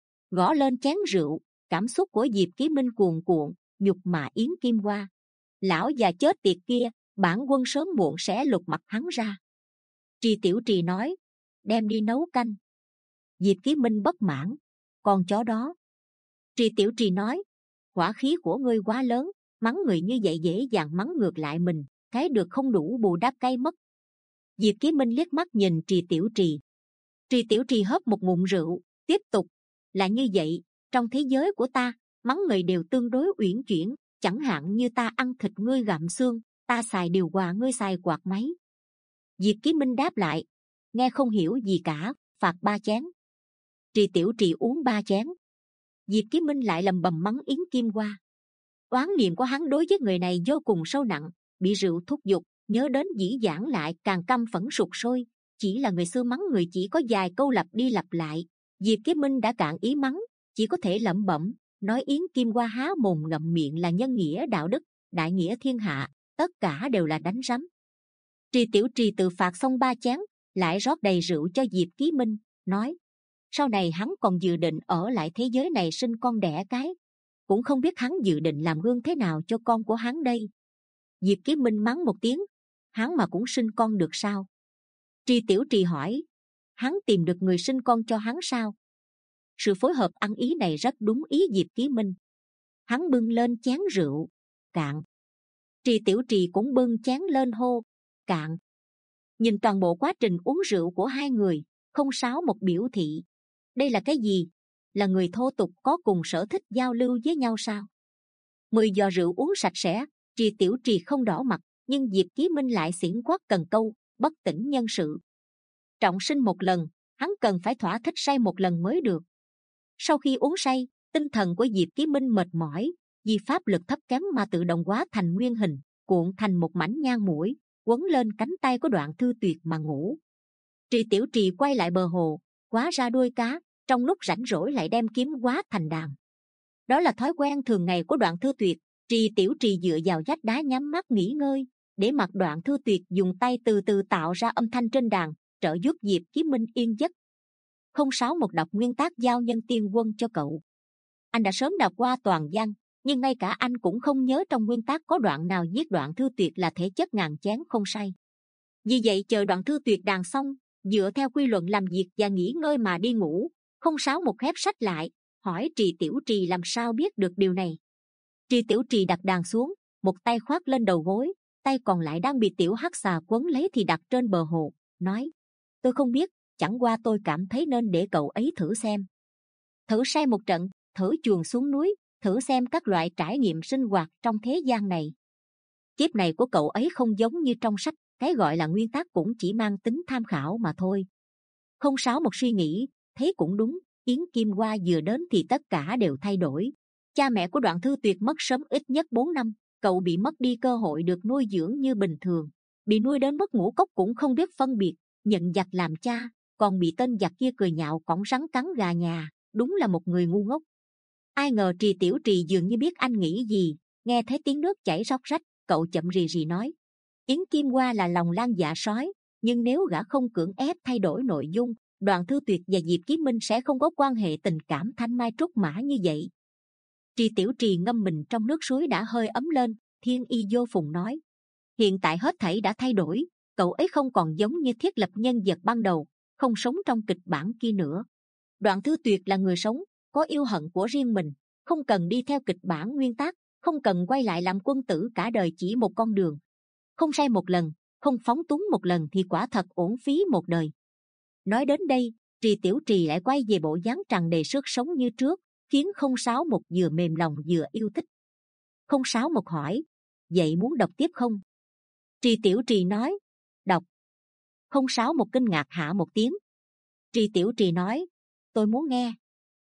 Gõ lên chén rượu, cảm xúc của Diệp Chí Minh cuồn cuộn, nhục mạ Yến Kim Hoa. Lão già chết tiệt kia, bản quân sớm muộn sẽ lột mặt hắn ra. Trì Tiểu Trì nói, đem đi nấu canh. Diệp Chí Minh bất mãn, con chó đó. Trì Tiểu Trì nói, hỏa khí của ngươi quá lớn, mắng người như vậy dễ dàng mắng ngược lại mình, cái được không đủ bù đắp cay mất. Diệp Chí Minh liếc mắt nhìn Trì Tiểu Trì. Trì Tiểu Trì hớp một ngụm rượu, tiếp tục, là như vậy, trong thế giới của ta, mắng người đều tương đối uyển chuyển, chẳng hạn như ta ăn thịt ngươi gặm xương, ta xài điều hòa ngươi xài quạt máy. Diệp Chí Minh đáp lại, nghe không hiểu gì cả, phạt ba chén. Trì Tiểu Trì uống ba chén. Diệp Chí Minh lại lầm bầm mắng Yến Kim Hoa. Oán niệm của hắn đối với người này vô cùng sâu nặng, bị rượu thúc giục, nhớ đến dĩ vãng lại càng căm phẫn sục sôi. Chỉ là người xưa mắng người chỉ có vài câu lặp đi lặp lại, Diệp Chí Minh đã cạn ý mắng, chỉ có thể lẩm bẩm, nói Yến Kim Hoa há mồm ngậm miệng là nhân nghĩa đạo đức, đại nghĩa thiên hạ, tất cả đều là đánh rắm. Trì Tiểu Trì tự phạt xong ba chén, lại rót đầy rượu cho Diệp Chí Minh, nói: sau này hắn còn dự định ở lại thế giới này sinh con đẻ cái, cũng không biết hắn dự định làm gương thế nào cho con của hắn đây. Diệp Chí Minh mắng một tiếng: hắn mà cũng sinh con được sao? Trì Tiểu Trì hỏi: hắn tìm được người sinh con cho hắn sao? Sự phối hợp ăn ý này rất đúng ý Diệp Chí Minh. Hắn bưng lên chén rượu, cạn. Trì Tiểu Trì cũng bưng chén lên hô, cạn. Nhìn toàn bộ quá trình uống rượu của hai người, không sáo một biểu thị: đây là cái gì? Là người thô tục có cùng sở thích giao lưu với nhau sao? Mười giò rượu uống sạch sẽ, Trì Tiểu Trì không đỏ mặt, nhưng Diệp Chí Minh lại xiển quát cần câu: bất tỉnh nhân sự. Trọng sinh một lần, hắn cần phải thỏa thích say một lần mới được. Sau khi uống say, tinh thần của Diệp Chí Minh mệt mỏi, vì pháp lực thấp kém mà tự động hóa thành nguyên hình, cuộn thành một mảnh nhang mũi, quấn lên cánh tay của Đoạn Thư Tuyệt mà ngủ. Trì Tiểu Trì quay lại bờ hồ, quá ra đuôi cá, trong lúc rảnh rỗi lại đem kiếm quá thành đàn. Đó là thói quen thường ngày của Đoạn Thư Tuyệt. Trì Tiểu Trì dựa vào vách đá nhắm mắt nghỉ ngơi, để mặc Đoạn Thư Tuyệt dùng tay từ từ tạo ra âm thanh trên đàn, trợ giúp Diệp Chí Minh yên giấc. Không sáu một đọc nguyên tác giao nhân tiên quân cho cậu. Anh đã sớm đọc qua toàn văn, nhưng ngay cả anh cũng không nhớ trong nguyên tác có đoạn nào viết Đoạn Thư Tuyệt là thể chất ngàn chén không say. Vì vậy chờ Đoạn Thư Tuyệt đàn xong, dựa theo quy luật làm việc và nghỉ ngơi mà đi ngủ. Không sáu một khép sách lại, hỏi Trì Tiểu Trì làm sao biết được điều này. Trì Tiểu Trì đặt đàn xuống, một tay khoác lên đầu gối, tay còn lại đang bị tiểu hắc xà quấn lấy thì đặt trên bờ hồ, nói: tôi không biết, chẳng qua tôi cảm thấy nên để cậu ấy thử xem. Thử say một trận, thử chuồn xuống núi, thử xem các loại trải nghiệm sinh hoạt trong thế gian này. Kiếp này của cậu ấy không giống như trong sách, cái gọi là nguyên tác cũng chỉ mang tính tham khảo mà thôi. Không sáu một suy nghĩ, thấy cũng đúng, Yến Kim Hoa vừa đến thì tất cả đều thay đổi. Cha mẹ của Đoạn Thư Tuyệt mất sớm ít nhất bốn năm, cậu bị mất đi cơ hội được nuôi dưỡng như bình thường, bị nuôi đến mức ngũ cốc cũng không biết phân biệt, nhận giặc làm cha, còn bị tên giặc kia cười nhạo cõng rắn cắn gà nhà, đúng là một người ngu ngốc. Ai ngờ Trì Tiểu Trì dường như biết anh nghĩ gì, nghe thấy tiếng nước chảy róc rách, cậu chậm rì rì nói: Yến Kim Hoa là lòng lan dạ sói, nhưng nếu gã không cưỡng ép thay đổi nội dung, Đoạn Thư Tuyệt và Diệp Chí Minh sẽ không có quan hệ tình cảm thanh mai trúc mã như vậy. Trì Tiểu Trì ngâm mình trong nước suối đã hơi ấm lên, Thiên Y Vô Phùng nói: hiện tại hết thảy đã thay đổi, cậu ấy không còn giống như thiết lập nhân vật ban đầu, không sống trong kịch bản kia nữa. Đoạn Thư Tuyệt là người sống, có yêu hận của riêng mình, không cần đi theo kịch bản nguyên tác, không cần quay lại làm quân tử cả đời chỉ một con đường. Không say một lần, không phóng túng một lần thì quả thật uổng phí một đời. Nói đến đây, Trì Tiểu Trì lại quay về bộ dáng tràn đầy sức sống như trước, khiến không sáu một vừa mềm lòng vừa yêu thích. Không sáu một hỏi: vậy muốn đọc tiếp không? Trì Tiểu Trì nói: đọc. Không sáu một kinh ngạc hạ một tiếng. Trì Tiểu Trì nói: tôi muốn nghe.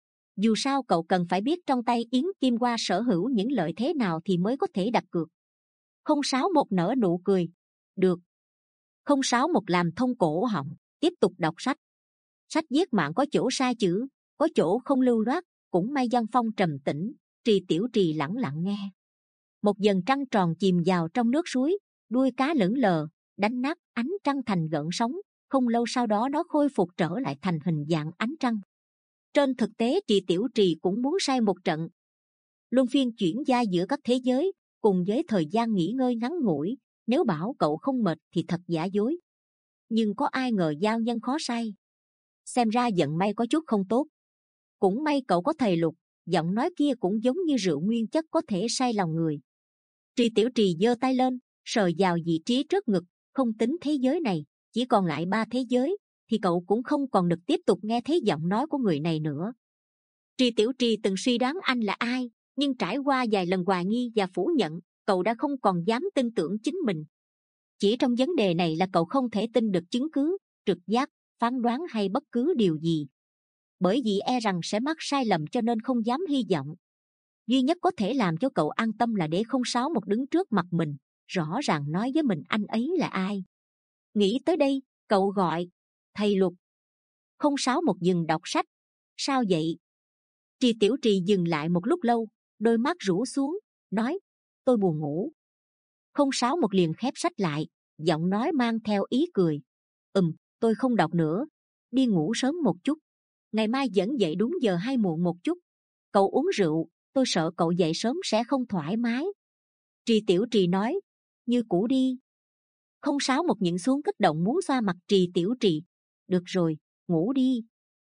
Dù sao cậu cần phải biết trong tay Yến Kim Hoa sở hữu những lợi thế nào thì mới có thể đặt cược. Không sáu một nở nụ cười: được. Không sáu một làm thông cổ họng, tiếp tục đọc sách. Sách viết mạng có chỗ sai chữ, có chỗ không lưu loát, cũng may văn phong trầm tĩnh. Trì Tiểu Trì lẳng lặng nghe. Một dần trăng tròn chìm vào trong nước suối, đuôi cá lững lờ, đánh nát ánh trăng thành gợn sóng. Không lâu sau đó nó khôi phục trở lại thành hình dạng ánh trăng. Trên thực tế Trì Tiểu Trì cũng muốn say một trận. Luân phiên chuyển gia giữa các thế giới, cùng với thời gian nghỉ ngơi ngắn ngủi, nếu bảo cậu không mệt thì thật giả dối. Nhưng có ai ngờ giao nhân khó say. Xem ra vận may có chút không tốt. Cũng may cậu có thầy Lục, giọng nói kia cũng giống như rượu nguyên chất có thể say lòng người. Trì Tiểu Trì giơ tay lên, sờ vào vị trí trước ngực, không tính thế giới này, chỉ còn lại ba thế giới, thì cậu cũng không còn được tiếp tục nghe thấy giọng nói của người này nữa. Trì Tiểu Trì từng suy đoán anh là ai, nhưng trải qua vài lần hoài nghi và phủ nhận, cậu đã không còn dám tin tưởng chính mình. Chỉ trong vấn đề này là cậu không thể tin được chứng cứ, trực giác, phán đoán hay bất cứ điều gì. Bởi vì e rằng sẽ mắc sai lầm cho nên không dám hy vọng. Duy nhất có thể làm cho cậu an tâm là để không sáu một đứng trước mặt mình, rõ ràng nói với mình anh ấy là ai. Nghĩ tới đây, cậu gọi: thầy Lục. Không sáu một dừng đọc sách. Sao vậy? Trì Tiểu Trì dừng lại một lúc lâu, đôi mắt rũ xuống, nói: tôi buồn ngủ. Không sáu một liền khép sách lại, giọng nói mang theo ý cười: ừm, tôi không đọc nữa, đi ngủ sớm một chút, ngày mai vẫn dậy đúng giờ hay muộn một chút. Cậu uống rượu, tôi sợ cậu dậy sớm sẽ không thoải mái. Trì Tiểu Trì nói: như cũ đi. Không sáu một nhịn xuống kích động muốn xoa mặt Trì Tiểu Trì: được rồi, ngủ đi.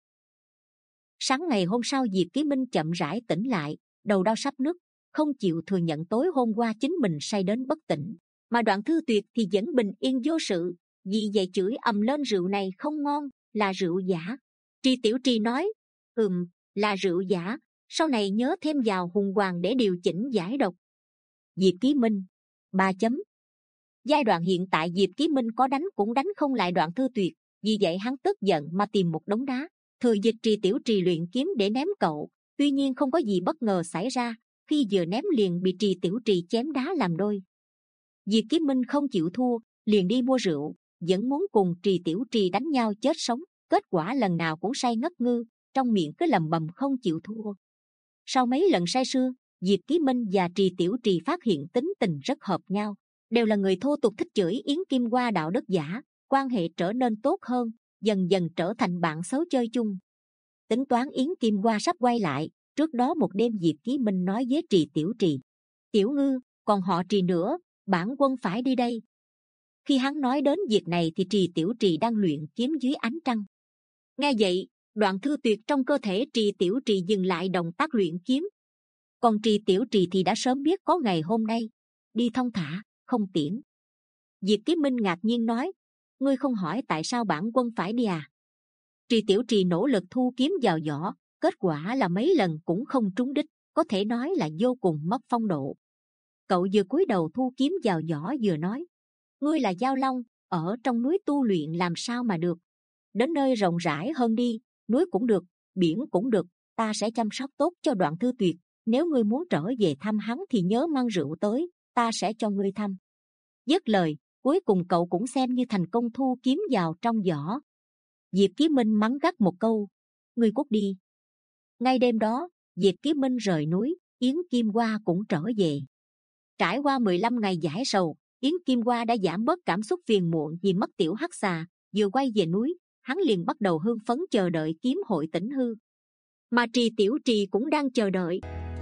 Sáng ngày hôm sau, Diệp Ký Minh chậm rãi tỉnh lại, đầu đau sắp nứt, không chịu thừa nhận tối hôm qua chính mình say đến bất tỉnh, mà Đoạn Thư Tuyệt thì vẫn bình yên vô sự, vì vậy chửi ầm lên rượu này không ngon, là rượu giả. Trì Tiểu Trì nói: ừm, là rượu giả, sau này nhớ thêm vào hùng hoàng để điều chỉnh giải độc. Diệp Ký Minh ba chấm. Giai đoạn hiện tại Diệp Ký Minh có đánh cũng đánh không lại Đoạn Thư Tuyệt, vì vậy hắn tức giận mà tìm một đống đá, thừa dịp Trì Tiểu Trì luyện kiếm để ném cậu. Tuy nhiên không có gì bất ngờ xảy ra, khi vừa ném liền bị Trì Tiểu Trì chém đá làm đôi. Diệp Ký Minh không chịu thua, liền đi mua rượu, vẫn muốn cùng Trì Tiểu Trì đánh nhau chết sống. Kết quả lần nào cũng say ngất ngư, trong miệng cứ lầm bầm không chịu thua. Sau mấy lần say sưa, Diệp Ký Minh và Trì Tiểu Trì phát hiện tính tình rất hợp nhau, đều là người thô tục thích chửi Yến Kim Hoa đạo đức giả, quan hệ trở nên tốt hơn, dần dần trở thành bạn xấu chơi chung. Tính toán Yến Kim Hoa sắp quay lại, trước đó một đêm Diệp Ký Minh nói với Trì Tiểu Trì: Tiểu Ngư, còn họ Trì nữa, bản quân phải đi đây. Khi hắn nói đến việc này thì Trì Tiểu Trì đang luyện kiếm dưới ánh trăng. Nghe vậy, Đoạn Thư Tuyệt trong cơ thể Trì Tiểu Trì dừng lại động tác luyện kiếm. Còn Trì Tiểu Trì thì đã sớm biết có ngày hôm nay, đi thong thả, không tiễn. Diệp Ký Minh ngạc nhiên nói: ngươi không hỏi tại sao bản quân phải đi à? Trì Tiểu Trì nỗ lực thu kiếm vào vỏ, kết quả là mấy lần cũng không trúng đích, có thể nói là vô cùng mất phong độ. Cậu vừa cúi đầu thu kiếm vào vỏ vừa nói: ngươi là Giao Long, ở trong núi tu luyện làm sao mà được, đến nơi rộng rãi hơn đi, núi cũng được, biển cũng được, ta sẽ chăm sóc tốt cho Đoạn Thư Tuyệt. Nếu ngươi muốn trở về thăm hắn thì nhớ mang rượu tới, ta sẽ cho ngươi thăm. Dứt lời, cuối cùng cậu cũng xem như thành công thu kiếm vào trong vỏ. Diệp Ký Minh mắng gắt một câu: ngươi cút đi. Ngay đêm đó, Diệp Ký Minh rời núi, Yến Kim Hoa cũng trở về. Trải qua mười lăm ngày giải sầu, Yến Kim Hoa đã giảm bớt cảm xúc phiền muộn vì mất tiểu hắc xà. Vừa quay về núi, hắn liền bắt đầu hưng phấn chờ đợi kiếm hội Tĩnh Hư. Mà Trì Tiểu Trì cũng đang chờ đợi.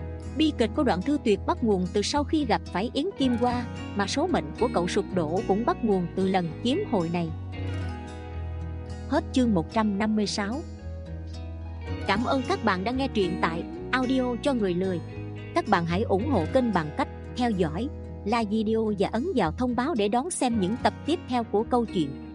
Bi kịch của Đoạn Thư Tuyệt bắt nguồn từ sau khi gặp phải Yến Kim Hoa, mà số mệnh của cậu sụp đổ cũng bắt nguồn từ lần kiếm hội này. Hết chương một trăm năm mươi sáu. Cảm ơn các bạn đã nghe truyện tại Audio cho người lười. Các bạn hãy ủng hộ kênh bằng cách theo dõi, like video và ấn vào thông báo để đón xem những tập tiếp theo của câu chuyện.